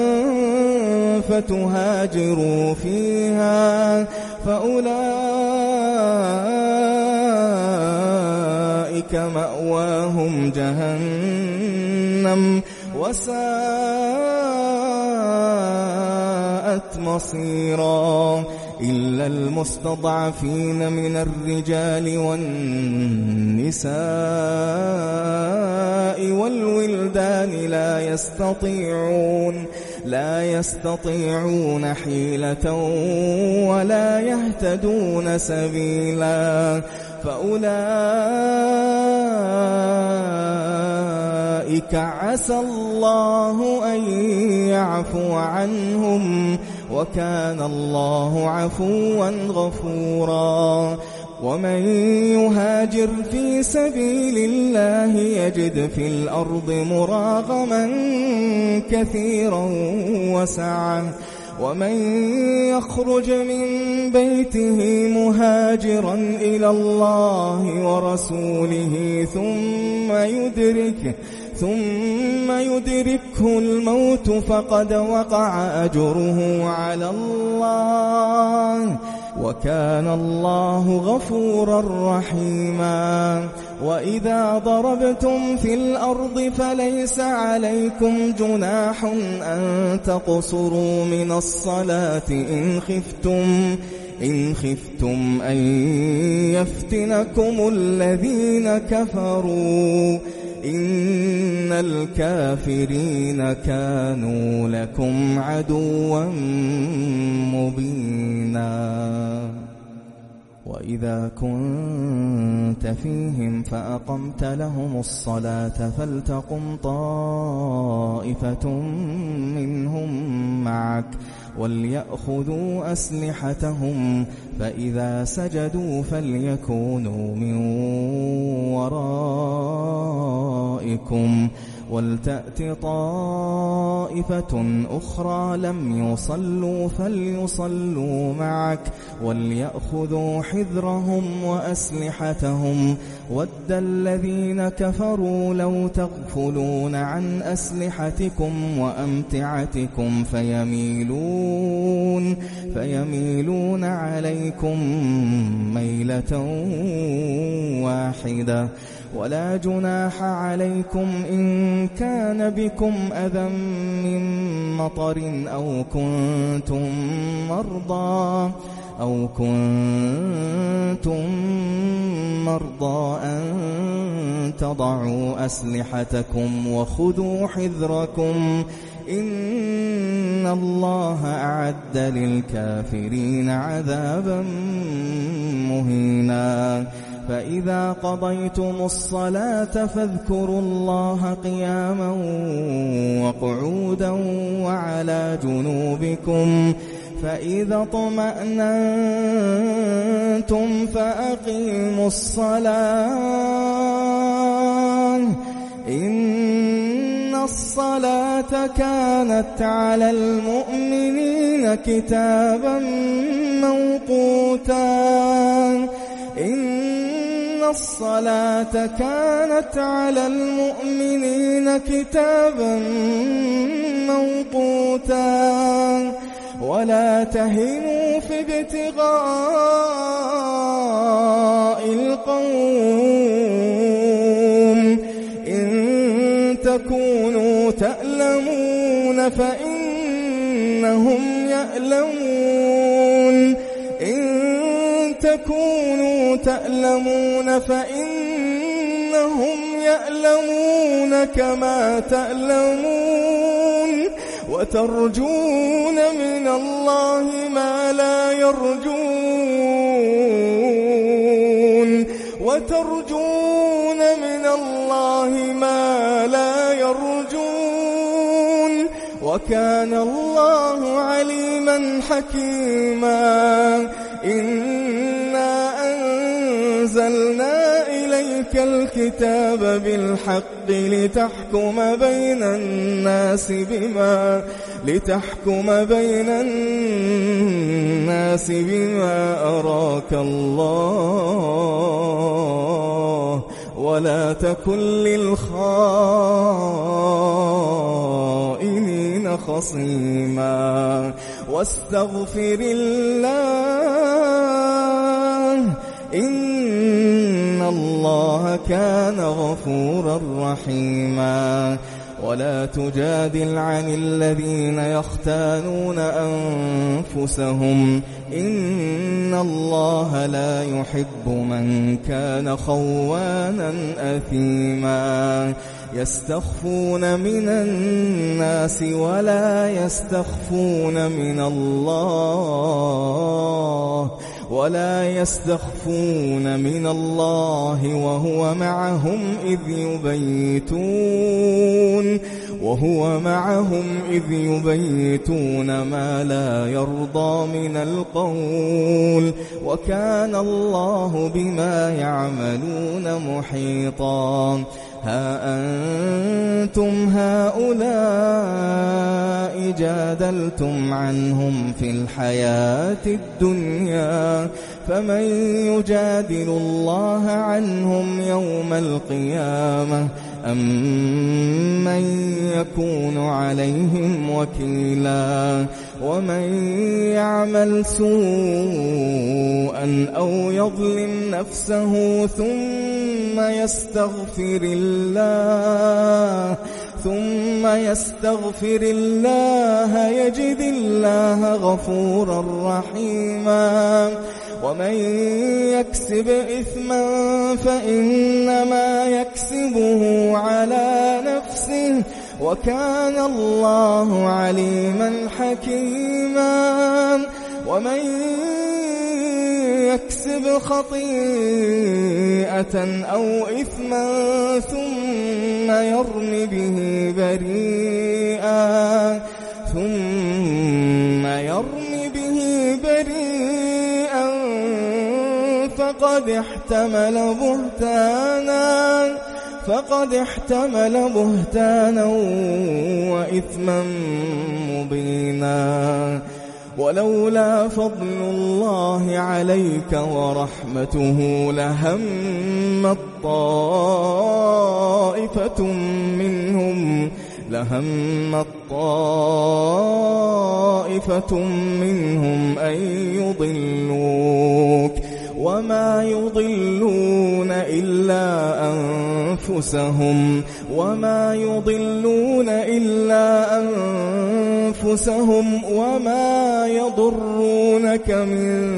فتهاجروا فيها فأولئك مأواهم جهنم وساءت مصيرا إلا المستضعفين من الرجال والنساء والولدان لا يستطيعون لا يستطيعون حيلة ولا يهتدون سبيلا فأولئك عسى الله أن يعفو عنهم وكان الله عفوا غفورا ومن يهاجر في سبيل الله يجد في الأرض مراغما كثيرا وسعة ومن يخرج من بيته مهاجرا إلى الله ورسوله ثم يدركه ثم يدركه الموت فقد وقع أجره على الله وكان الله غفورا رحيما وإذا ضربتم في الأرض فليس عليكم جناح أن تقصروا من الصلاة إن خفتم إن خفتم أن يفتنكم الذين كفروا إن الكافرين كانوا لكم عدوا مبينا وإذا كنت فيهم فأقمت لهم الصلاة فلتقم طائفة منهم معك وليأخذوا أسلحتهم فإذا سجدوا فليكونوا من ورائكم ولتأت طائفة أخرى لم يصلوا فليصلوا معك وليأخذوا حذرهم وأسلحتهم ود الذين كفروا لو تغفلون عن أسلحتكم وأمتعتكم فيميلون فيميلون عليكم ميلة واحدة ولا جناح عليكم إن كان بكم أذى من مطر أو كنتم مرضى أو كنتم مرضى أن تضعوا أسلحتكم وخذوا حذركم إن الله أعد للكافرين عذابا مهينا فإذا قضيتم الصلاة فاذكروا الله قياما وقعودا وعلى جنوبكم فإذا اطمأننتم فأقيموا الصلاة إن الصلاة كانت على المؤمنين كتابا موقوتا إن الصلاة كانت على المؤمنين كتابا موقوتا ولا تهنوا في ابتغاء القوم إن تكونوا تألمون فإن فإنهم يألمون إن تكونوا تألمون فإنهم يألمون كما تألمون وترجون من الله ما لا يرجون وترجون من الله ما لا يرجون وكان الله عليما حكيما إنا أنزلنا إليك الكتاب بالحق لتحكم بين الناس بما لتحكم بين الناس بما أراك الله ولا تكن للخائنين خصيما واستغفر الله إن الله كان غفورا رحيما ولا تجادل عن الذين يختانون أنفسهم إن الله لا يحب من كان خوانا أثيما يستخفون من الناس ولا يستخفون من الله ولا يستخفون من الله وهو معهم إذ يبيتون وهو معهم إذ يبيتون ما لا يرضى من القول وكان الله بما يعملون محيطا ها أنتم هؤلاء جادلتم عنهم في الحياة الدنيا فمن يجادل الله عنهم يوم القيامة أم من يكون عليهم وكيلا ومن يعمل سوءا أو يظلم نفسه ثم يستغفر الله ثم يستغفر الله يجد الله غفورا رحيما ومن يكسب إثما فإنما يكسبه على نفسه وكان الله عليما حكيما ومن يكسب خطيئة أو إثما ثم يرم به بريئا ثم يرم به بريئا فقد احتمل بهتانا فقد احتمل بهتانا وإثما مبينا ولولا فضل الله عليك ورحمته لهمت طائفة منهم لهمت طائفة منهم أن يضلوك وما يضلون إلا أنفسهم وما يضلون إلا أنفسهم وما يضرونك من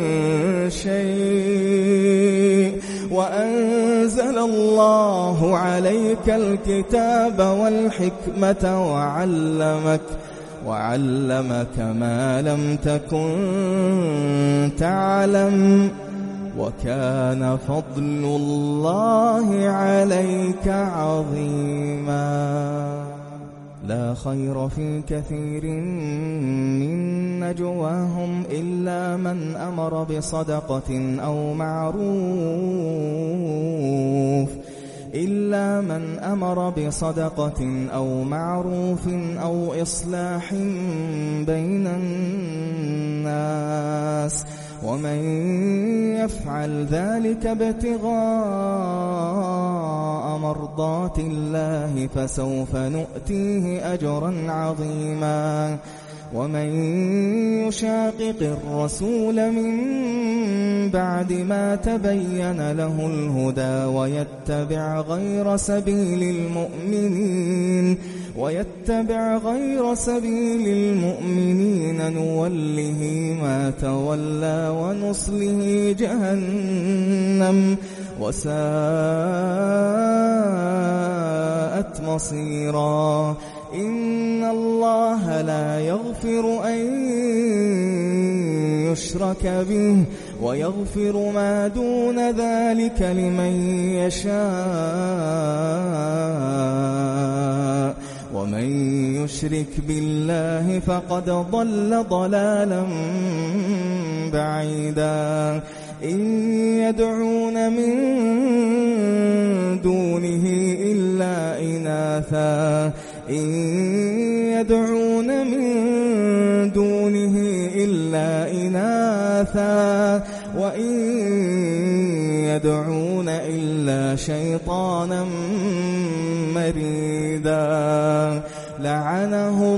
شيء وأنزل الله عليك الكتاب والحكمة وعلمك وعلمك ما لم تكن تعلم وكان فضل الله عليك عظيما لا خير في كثير من نجواهم إلا من أمر بصدقة أو معروف إلا من أمر بصدقة أو معروف أو إصلاح بين الناس ومن يفعل ذلك ابتغاء مرضات الله فسوف نؤتيه أجرا عظيما ومن يشاقق الرسول من بعد ما تبين له الهدى ويتبع غير سبيل المؤمنين ويتبع غير سبيل المؤمنين نوله ما تولى ونصله جهنم وساءت مصيرا. إن الله لا يغفر أن يشرك به ويغفر ما دون ذلك لمن يشاء ومن يشرك بالله فقد ضل ضلالا بعيدا. إن يدعون من دونه إلا إناثا إن يدعون من دونه إلا إناثا وإن يدعون إلا شيطانا مريدا لعنه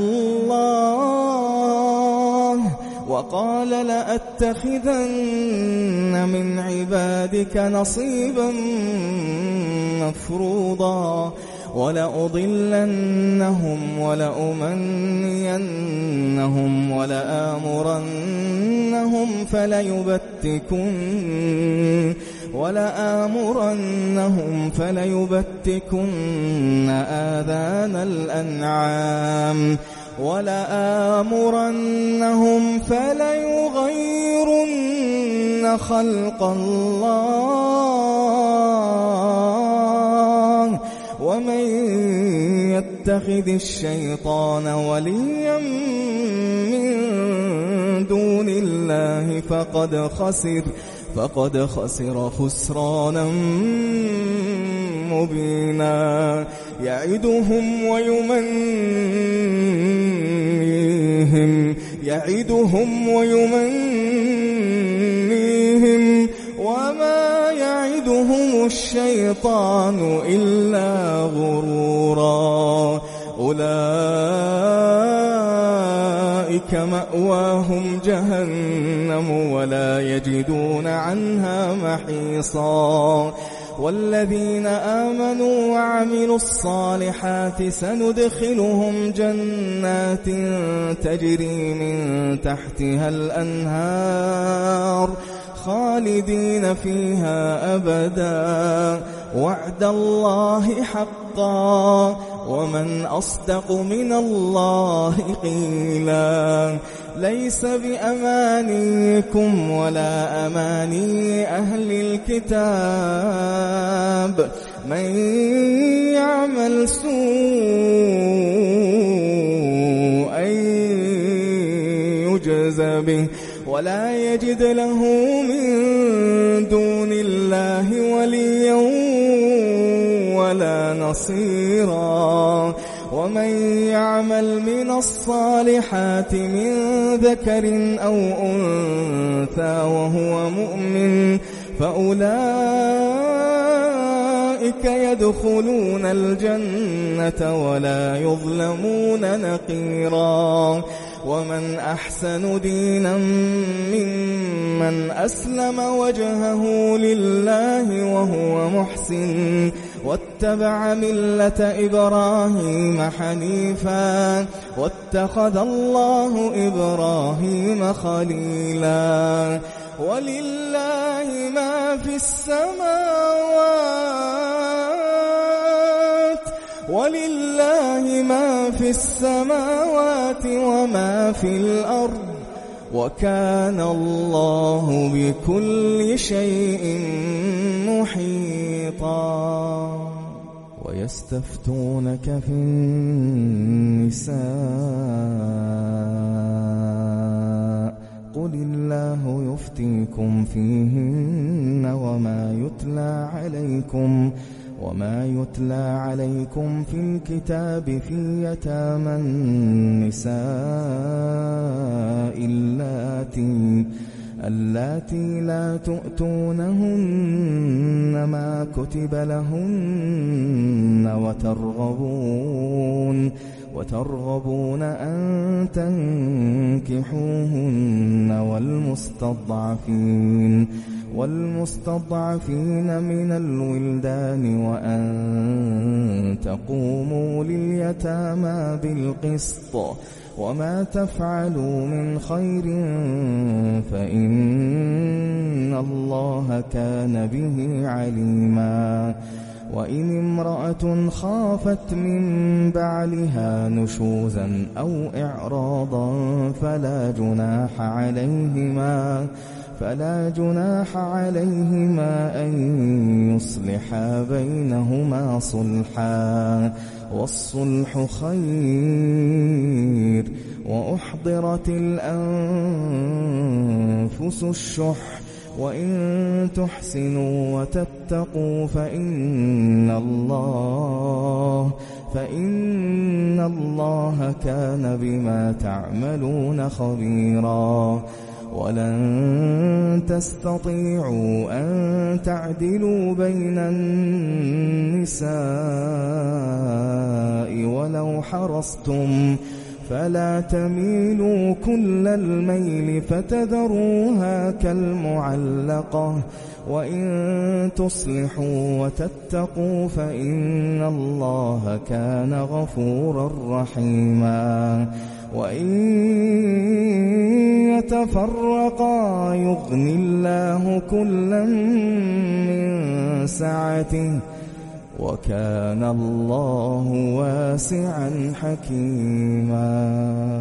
الله وقال لأتخذن من عبادك نصيبا مفروضا ولأضلنهم ولأمنينهم ولآمرنهم فليبتكن ولآمرنهم فليبتكن آذان الأنعام ولآمرنهم فليغيرن خلق الله ومن يتخذ الشيطان وليا من دون الله فقد خسر فقد خسر خسرانا مبينا. يعدهم ويمنيهم يعدهم ويمنيهم وما يعدهم الشيطان إلا غرورا. أولئك مأواهم جهنم ولا يجدون عنها محيصا. والذين آمنوا وعملوا الصالحات سندخلهم جنات تجري من تحتها الأنهار خالدين فيها أبدا وعد الله حقا ومن أصدق من الله قيلا. ليس بأمانيكم ولا أماني أهل الكتاب من يعمل سوءا يجز به ولا يجد له من دون الله وليا ولا نصيرا. ومن يعمل من الصالحات من ذكر أو أنثى وهو مؤمن فأولئك يدخلون الجنة ولا يظلمون نقيرا. ومن أحسن دينا ممن أسلم وجهه لله وهو محسن واتبع ملة إبراهيم حنيفا واتخذ الله إبراهيم خليلا. ولله ما في السماوات ولله ما في السماوات وما في الأرض وكان الله بكل شيء محيطا. ويستفتونك في النساء قل الله يفتيكم فيهن وما يتلى عليكم وما يتلى عليكم في الكتاب في يتامى النساء اللاتي اللاتي لا تؤتونهن ما كتب لهن وترغبون وترغبون أن تنكحوهن والمستضعفين والمستضعفين من الولدان وأن تقوموا لليتامى بالقسط وما تفعلوا من خير فإن الله كان به عليما. وإن امرأة خافت من بعلها نشوزا أو إعراضا فلا جناح عليهما فلا جناح عليهما أن يصلحا بينهما صلحا والصلح خير. وأحضرت الأنفس الشح وإن تحسنوا وتتقوا فإن الله فإن الله كان بما تعملون خبيرا. ولن تستطيعوا أن تعدلوا بين النساء ولو حرصتم فلا تميلوا كل الميل فتذروها كالمعلقة وإن تصلحوا وتتقوا فإن الله كان غفورا رحيما. وإن يتفرقا يغني الله كلا من سعته وكان الله واسعا حكيما.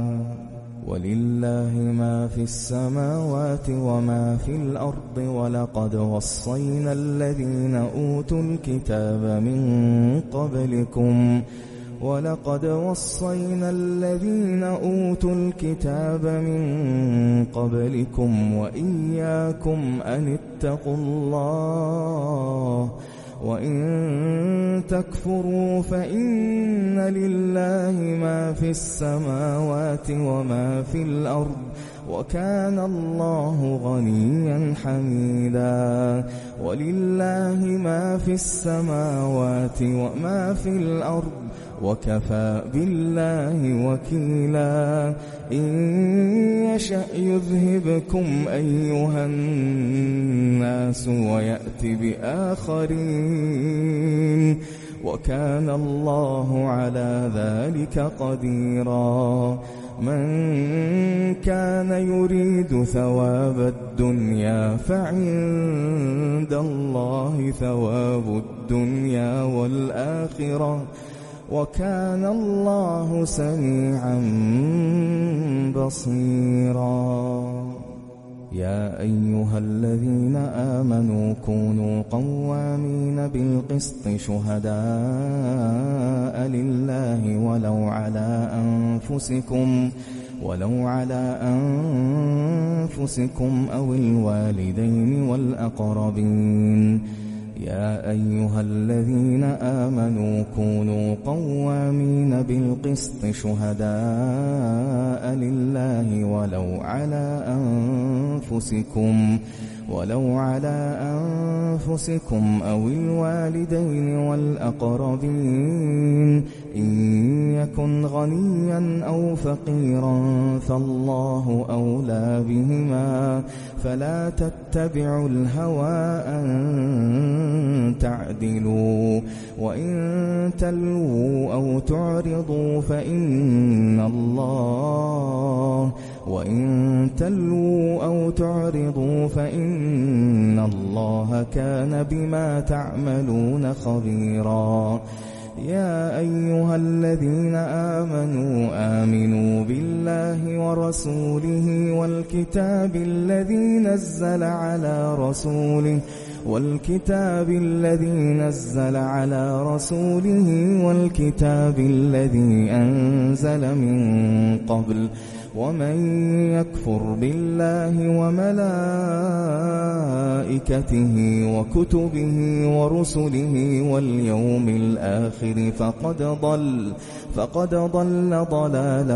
ولله ما في السماوات وما في الأرض ولقد وصينا الذين أوتوا الكتاب من قبلكم ولقد وصينا الذين أوتوا الكتاب من قبلكم وإياكم أن اتقوا الله وإن تكفروا فإن لله ما في السماوات وما في الأرض وكان الله غنيا حميدا. ولله ما في السماوات وما في الأرض وكفى بالله وكيلا. إن يشأ يذهبكم أيها الناس ويأت بآخرين وكان الله على ذلك قديرا. من كان يريد ثواب الدنيا فعند الله ثواب الدنيا والآخرة وكان الله سميعا بصيرا. يا أيها الذين آمنوا كونوا قوامين بالقسط شهداء لله ولو على أنفسكم ولو على أنفسكم أو الوالدين والأقربين. يا أيها الذين آمنوا كونوا قوامين بالقسط شهداء لله ولو على أنفسكم ولو على أنفسكم أو الوالدين والأقربين إن يكن غنيا أو فقيرا فالله أولى بهما فلا تتبعوا الهوى أن تعدلوا وإن تلووا أو تعرضوا فإن الله وإن تلووا أو تعرضوا فإن الله كان بما تعملون خبيرا. يا أيها الذين آمنوا آمنوا بالله ورسوله والكتاب الذي نزل على رسوله والكتاب الذي نزل على رسوله والكتاب الذي أنزل من قبل ومن يكفر بالله وملائكته وكتبه ورسله واليوم الآخر فقد ضل فقد ضل ضلالا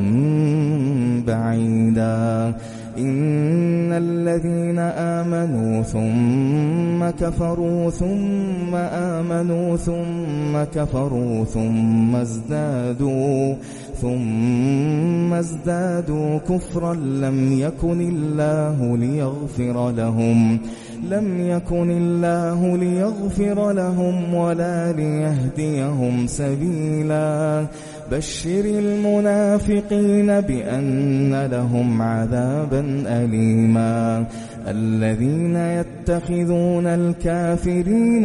بعيدا. إن الذين آمنوا ثم كفروا ثم آمنوا ثم كفروا ثم ازدادوا ثم ازدادوا كفرا لم يكن الله ليغفر لهم لم يكن الله ليغفر لهم ولا ليهديهم سبيلا. بشر المنافقين بأن لهم عذابا أليما. الذين يتخذون الكافرين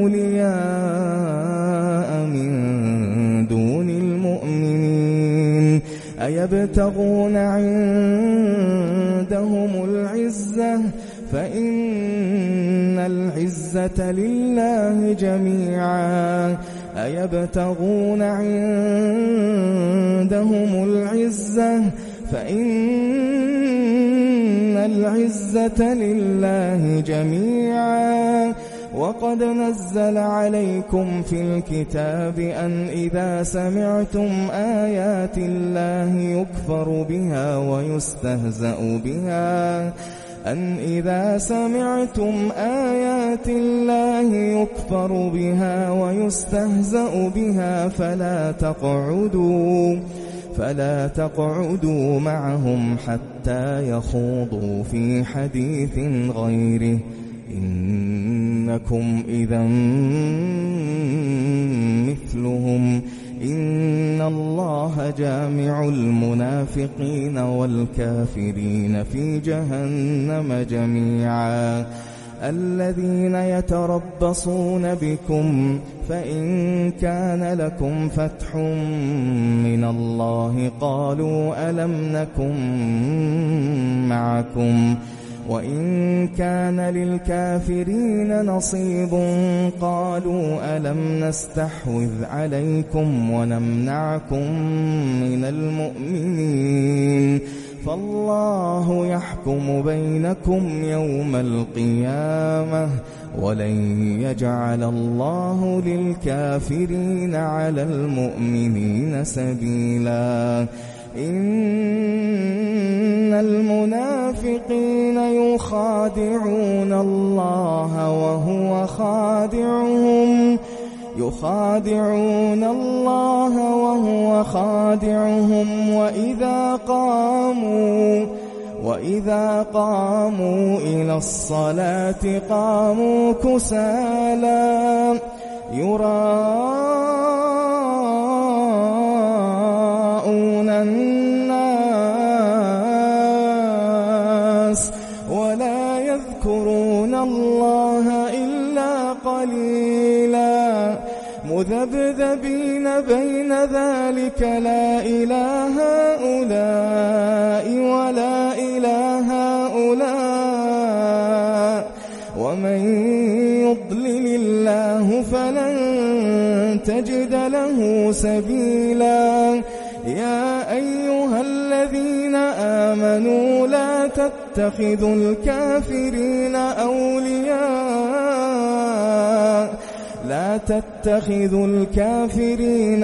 أولياء من دون المؤمنين أيبتغون عندهم العزة فإن العزة لله جميعا. أيبتغون عندهم العزة فإن العزة لله جميعا. وقد نزل عليكم في الكتاب أن إذا سمعتم آيات الله يكفر بها ويستهزأ بها أن إذا سمعتم آيات الله يكفر بها ويستهزأ بها فلا تقعدوا فلا تقعدوا معهم حتى يخوضوا في حديث غيره إنكم إذا مثلهم إن الله جامع المنافقين والكافرين في جهنم جميعا. الذين يتربصون بكم فإن كان لكم فتح من الله قالوا ألم نكن معكم وإن كان للكافرين نصيب قالوا ألم نستحوذ عليكم ونمنعكم من المؤمنين فالله يحكم بينكم يوم القيامة ولن يجعل الله للكافرين على المؤمنين سبيلا. إن المنافقين يخادعون الله وهو خادعهم يخادعون الله وهو خادعهم وإذا قاموا وإذا قاموا إلى الصلاة قاموا كسالى يراءون الناس ولا يذكرون الله إلا قليلا مذبذبين بين ذلك لا إله هؤلاء ولا إله هؤلاء ومن يضلل الله فلن تجد له سبيلا. يا أيها الذين آمنوا لا تتخذوا الكافرين أولياء لا تتخذوا الكافرين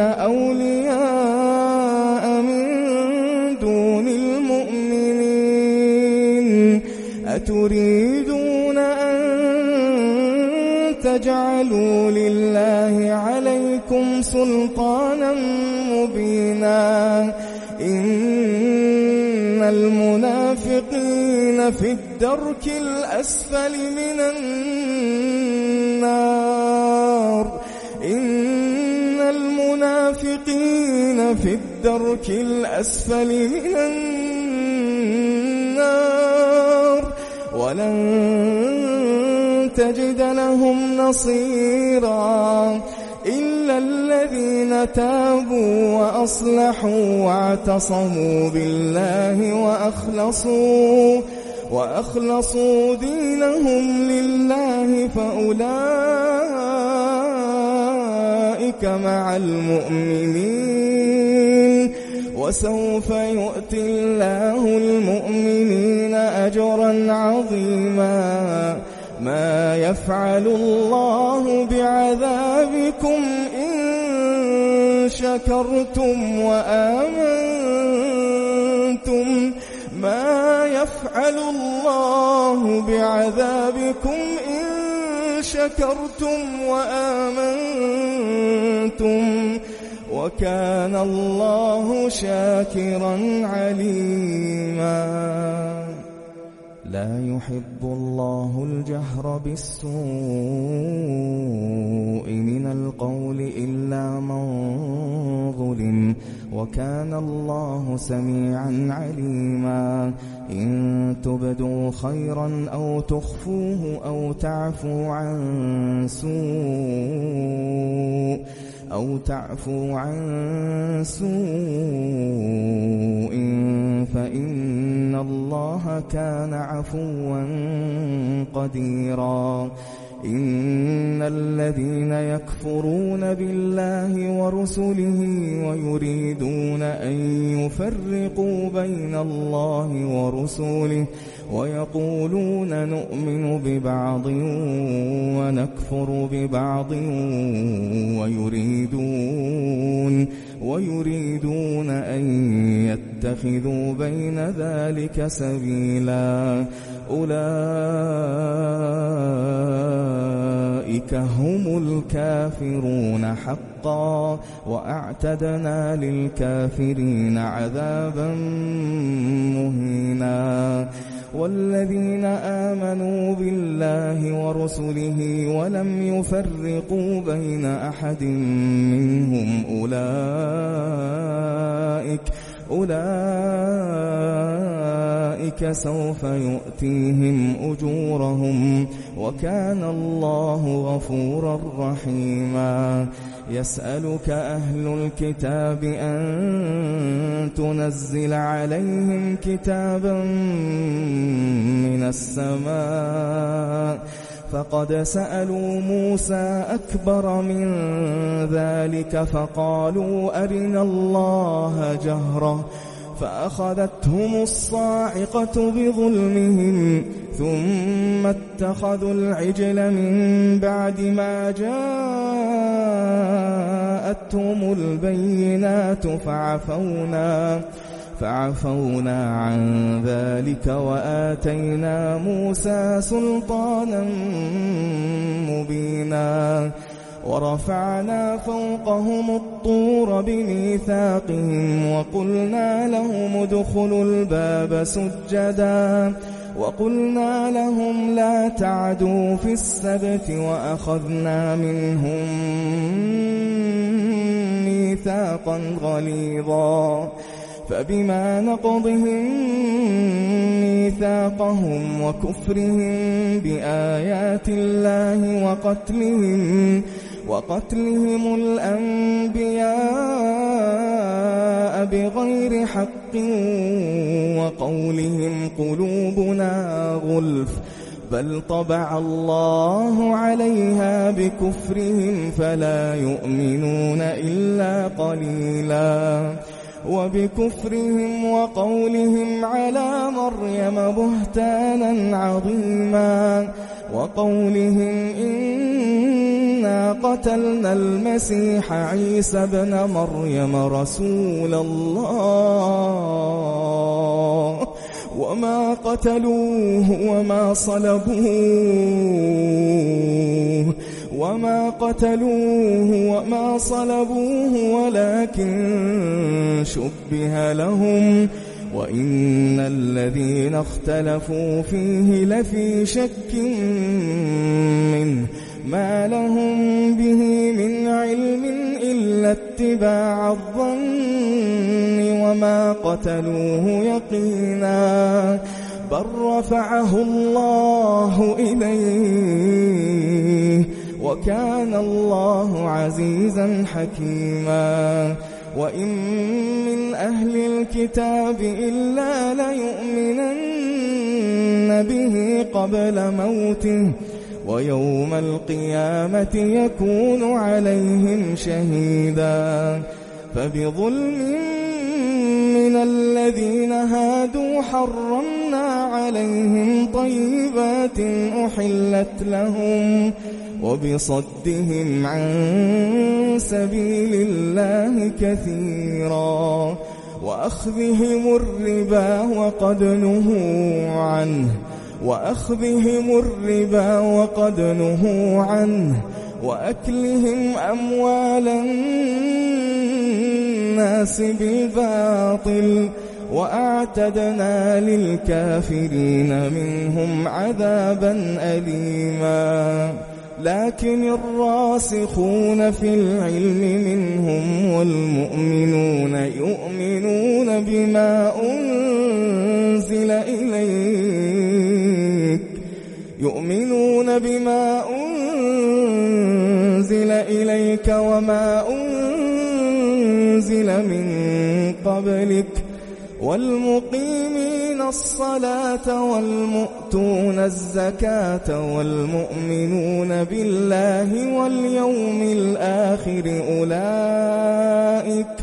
أولياء من دون المؤمنين أتريدون أن تجعلوا لله عليكم سلطانا مبينا. إن المنافقين في الدرك الأسفل من النار إن المنافقين في الدرك الأسفل من النار ولن تجد لهم نصيرا إلا الذين تابوا وأصلحوا واعتصموا بالله وأخلصوا وأخلصوا دينهم لله فأولئك مع المؤمنين وسوف يؤتي الله المؤمنين أجرا عظيما ما يفعل الله بعذابكم إن شكرتم وآمنتم ما يفعل الله بعذابكم إن شكرتم وآمنتم وكان الله شاكرا عليما. لا يحب الله الجهر بالسوء من القول إلا من ظلم وكان الله سميعا عليما. إن تبدوا خيرا أو تخفوه أو تعفو عن سوء أو تعفو عن سوء فإن الله كان عفوا قديرا. إن الذين يكفرون بالله ورسله ويريدون أن يفرقوا بين الله ورسله ويقولون نؤمن ببعض ونكفر ببعض ويريدون ويريدون أن يتخذوا بين ذلك سبيلا أولئك هم الكافرون حقا وأعتدنا للكافرين عذابا مهينا. والذين آمنوا بالله ورسله ولم يفرقوا بين أحد منهم أولئك أولئك سوف يؤتيهم أجورهم وكان الله غفورا رحيما. يسألك أهل الكتاب أن تنزل عليهم كتابا من السماء فقد سألوا موسى أكبر من ذلك فقالوا أرنا الله جهرة فأخذتهم الصاعقة بظلمهم ثم اتخذوا العجل من بعد ما جاءتهم البينات فعفونا فعفونا عن ذلك وآتينا موسى سلطانا مبينا. ورفعنا فوقهم الطور بميثاقهم وقلنا لهم ادخلوا الباب سجدا وقلنا لهم لا تعدوا في السبت وأخذنا منهم ميثاقا غليظا فبما نقضهم ميثاقهم وكفرهم بآيات الله وقتلهم وقتلهم الأنبياء بغير حق وقولهم قلوبنا غلف بل طبع الله عليها بكفرهم فلا يؤمنون إلا قليلا. وبكفرهم وقولهم على مريم بهتانا عظيما وقولهم إنا قتلنا المسيح عيسى ابن مريم رسول الله وما قتلوه وما صلبوه وما قتلوه وما صلبوه ولكن شبه لهم وإن الذين اختلفوا فيه لفي شك منه ما لهم به من علم إلا اتباع الظن وما قتلوه يقينا بل رفعه الله إليه وكان الله عزيزا حكيما. وإن من أهل الكتاب إلا ليؤمنن به قبل موته ويوم القيامة يكون عليهم شهيدا. فبظلم من الذين هادوا حرمنا عليهم طيبات أحلت لهم وبصدهم عن سبيل الله كثيرا وأخذهم الربا وقد نهوا عنه وأخذهم الربا وقد نهوا عنه وأكلهم أموال الناس بالباطل وأعتدنا للكافرين منهم عذابا أليما لكن الراسخون في العلم منهم والمؤمنون يؤمنون بما أنزل إليك يؤمنون بما أنزل إليك وما أنزل من قبلك والمقيمين الصلاة والمؤتون الزكاة والمؤمنون بالله واليوم الآخر أولئك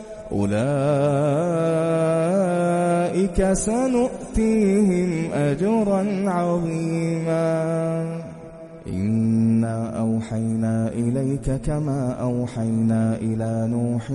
أولئك سنؤتيهم أجرا عظيما إنا أوحينا إليك كما أوحينا إلى نوح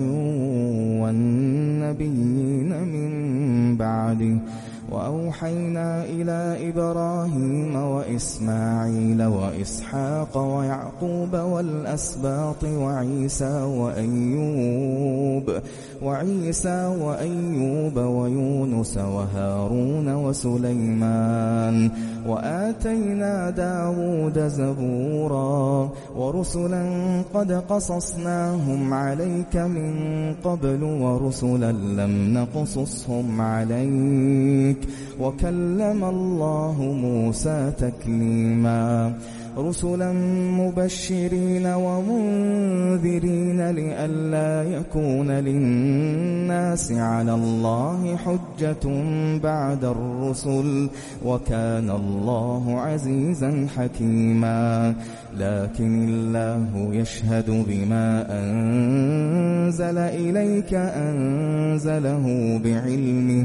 والنبيين من بعده وأوحينا إلى إبراهيم وإسماعيل وإسحاق ويعقوب والأسباط وعيسى وأيوب وعيسى وأيوب ويونس وهارون وسليمان وآتينا داود زبورا ورسلا قد قصصناهم عليك من قبل ورسلا لم نقصصهم عليك وكلم الله موسى تكليما رسلا مبشرين ومنذرين لئلا يكون للناس على الله حجة بعد الرسل وكان الله عزيزا حكيما لكن الله يشهد بما أنزل إليك أنزله بعلمه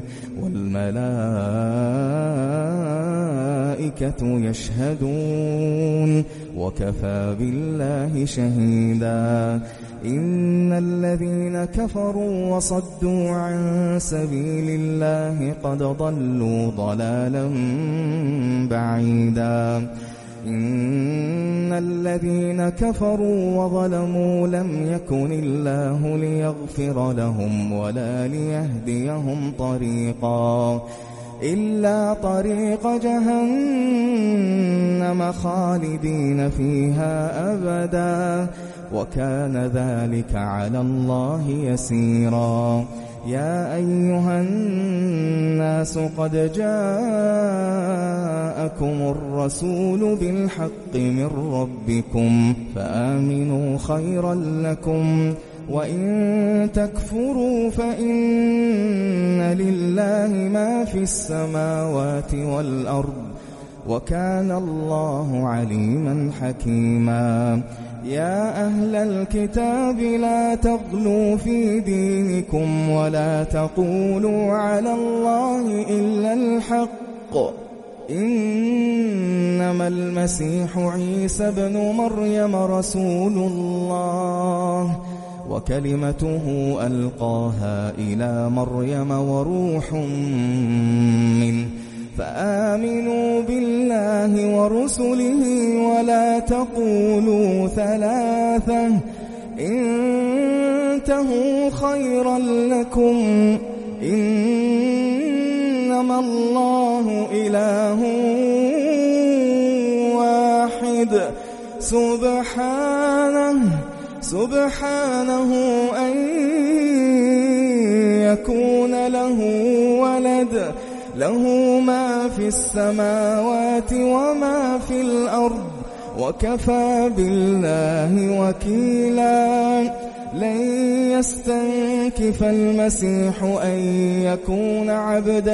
والملائكة يشهدون وكفى بالله شهيدا إن الذين كفروا وصدوا عن سبيل الله قد ضلوا ضلالا بعيدا إن الذين كفروا وظلموا لم يكن الله ليغفر لهم ولا ليهديهم طريقا إلا طريق جهنم خالدين فيها أبدا وكان ذلك على الله يسيرا يا أيها الناس قد جاءكم الرسول بالحق من ربكم فآمنوا خيرا لكم وإن تكفروا فإن لله ما في السماوات والأرض وكان الله عليما حكيما يا أهل الكتاب لا تغلوا في دينكم ولا تقولوا على الله إلا الحق إنما المسيح عيسى ابن مريم رسول الله وكلمته ألقاها إلى مريم وروح منه فآمنوا بالله ورسله ولا تقولوا ثلاثة انتهوا خيرا لكم إنما الله إله واحد سبحانه سبحانه أن يكون له ولد له ما في السماوات وما في الأرض وكفى بالله وكيلا لن يستنكف المسيح أن يكون عبدا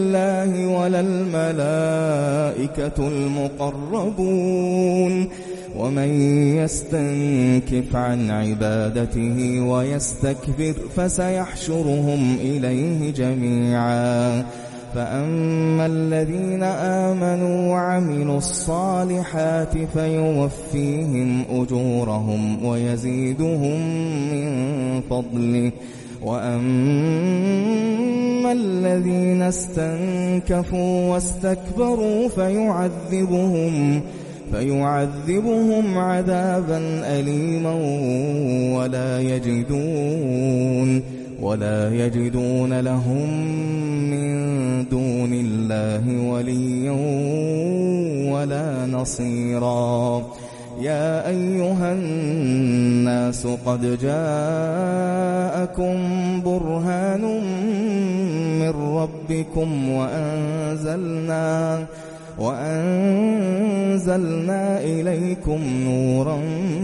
لله ولا الملائكة المقربون ومن يستنكف عن عبادته ويستكبر فسيحشرهم إليه جميعا. فأما الذين آمنوا وعملوا الصالحات فيوفيهم أجورهم ويزيدهم من فضله، وأما الذين استنكفوا واستكبروا فيعذبهم فيعذبهم عذابا أليما ولا يجدون ولا يجدون لهم من دون الله وليا ولا نصيرا. يا أيها الناس قد جاءكم برهان من ربكم وأنزلنا وأنزلنا إليكم نورا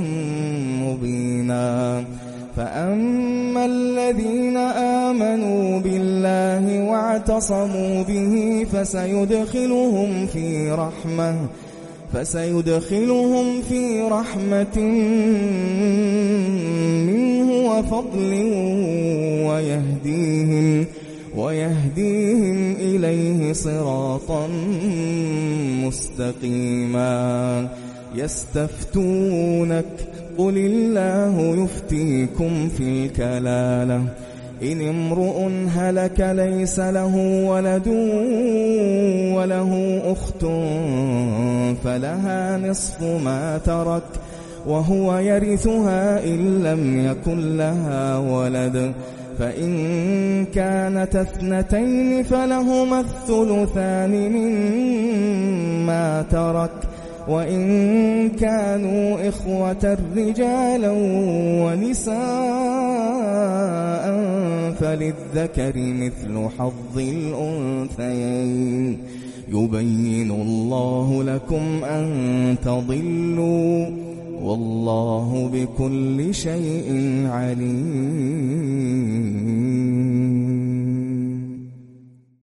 مبينا. فأما الذين آمنوا بالله واعتصموا به فسيدخلهم في رحمة فسيدخلهم في رحمة منه وفضل ويهديهم ويهديهم إليه صراطا مستقيما. يستفتونك قل الله يفتيكم في الكلالة إن امرؤ هلك ليس له ولد وله أخت فلها نصف ما ترك وهو يرثها إن لم يكن لها ولد، فإن كانت اثنتين فلهما الثلثان مما ترك، وإن كانوا إخوة رجالا ونساء فللذكر مثل حظ الأنثيين. يبين الله لكم أن تضلوا والله بكل شيء عليم.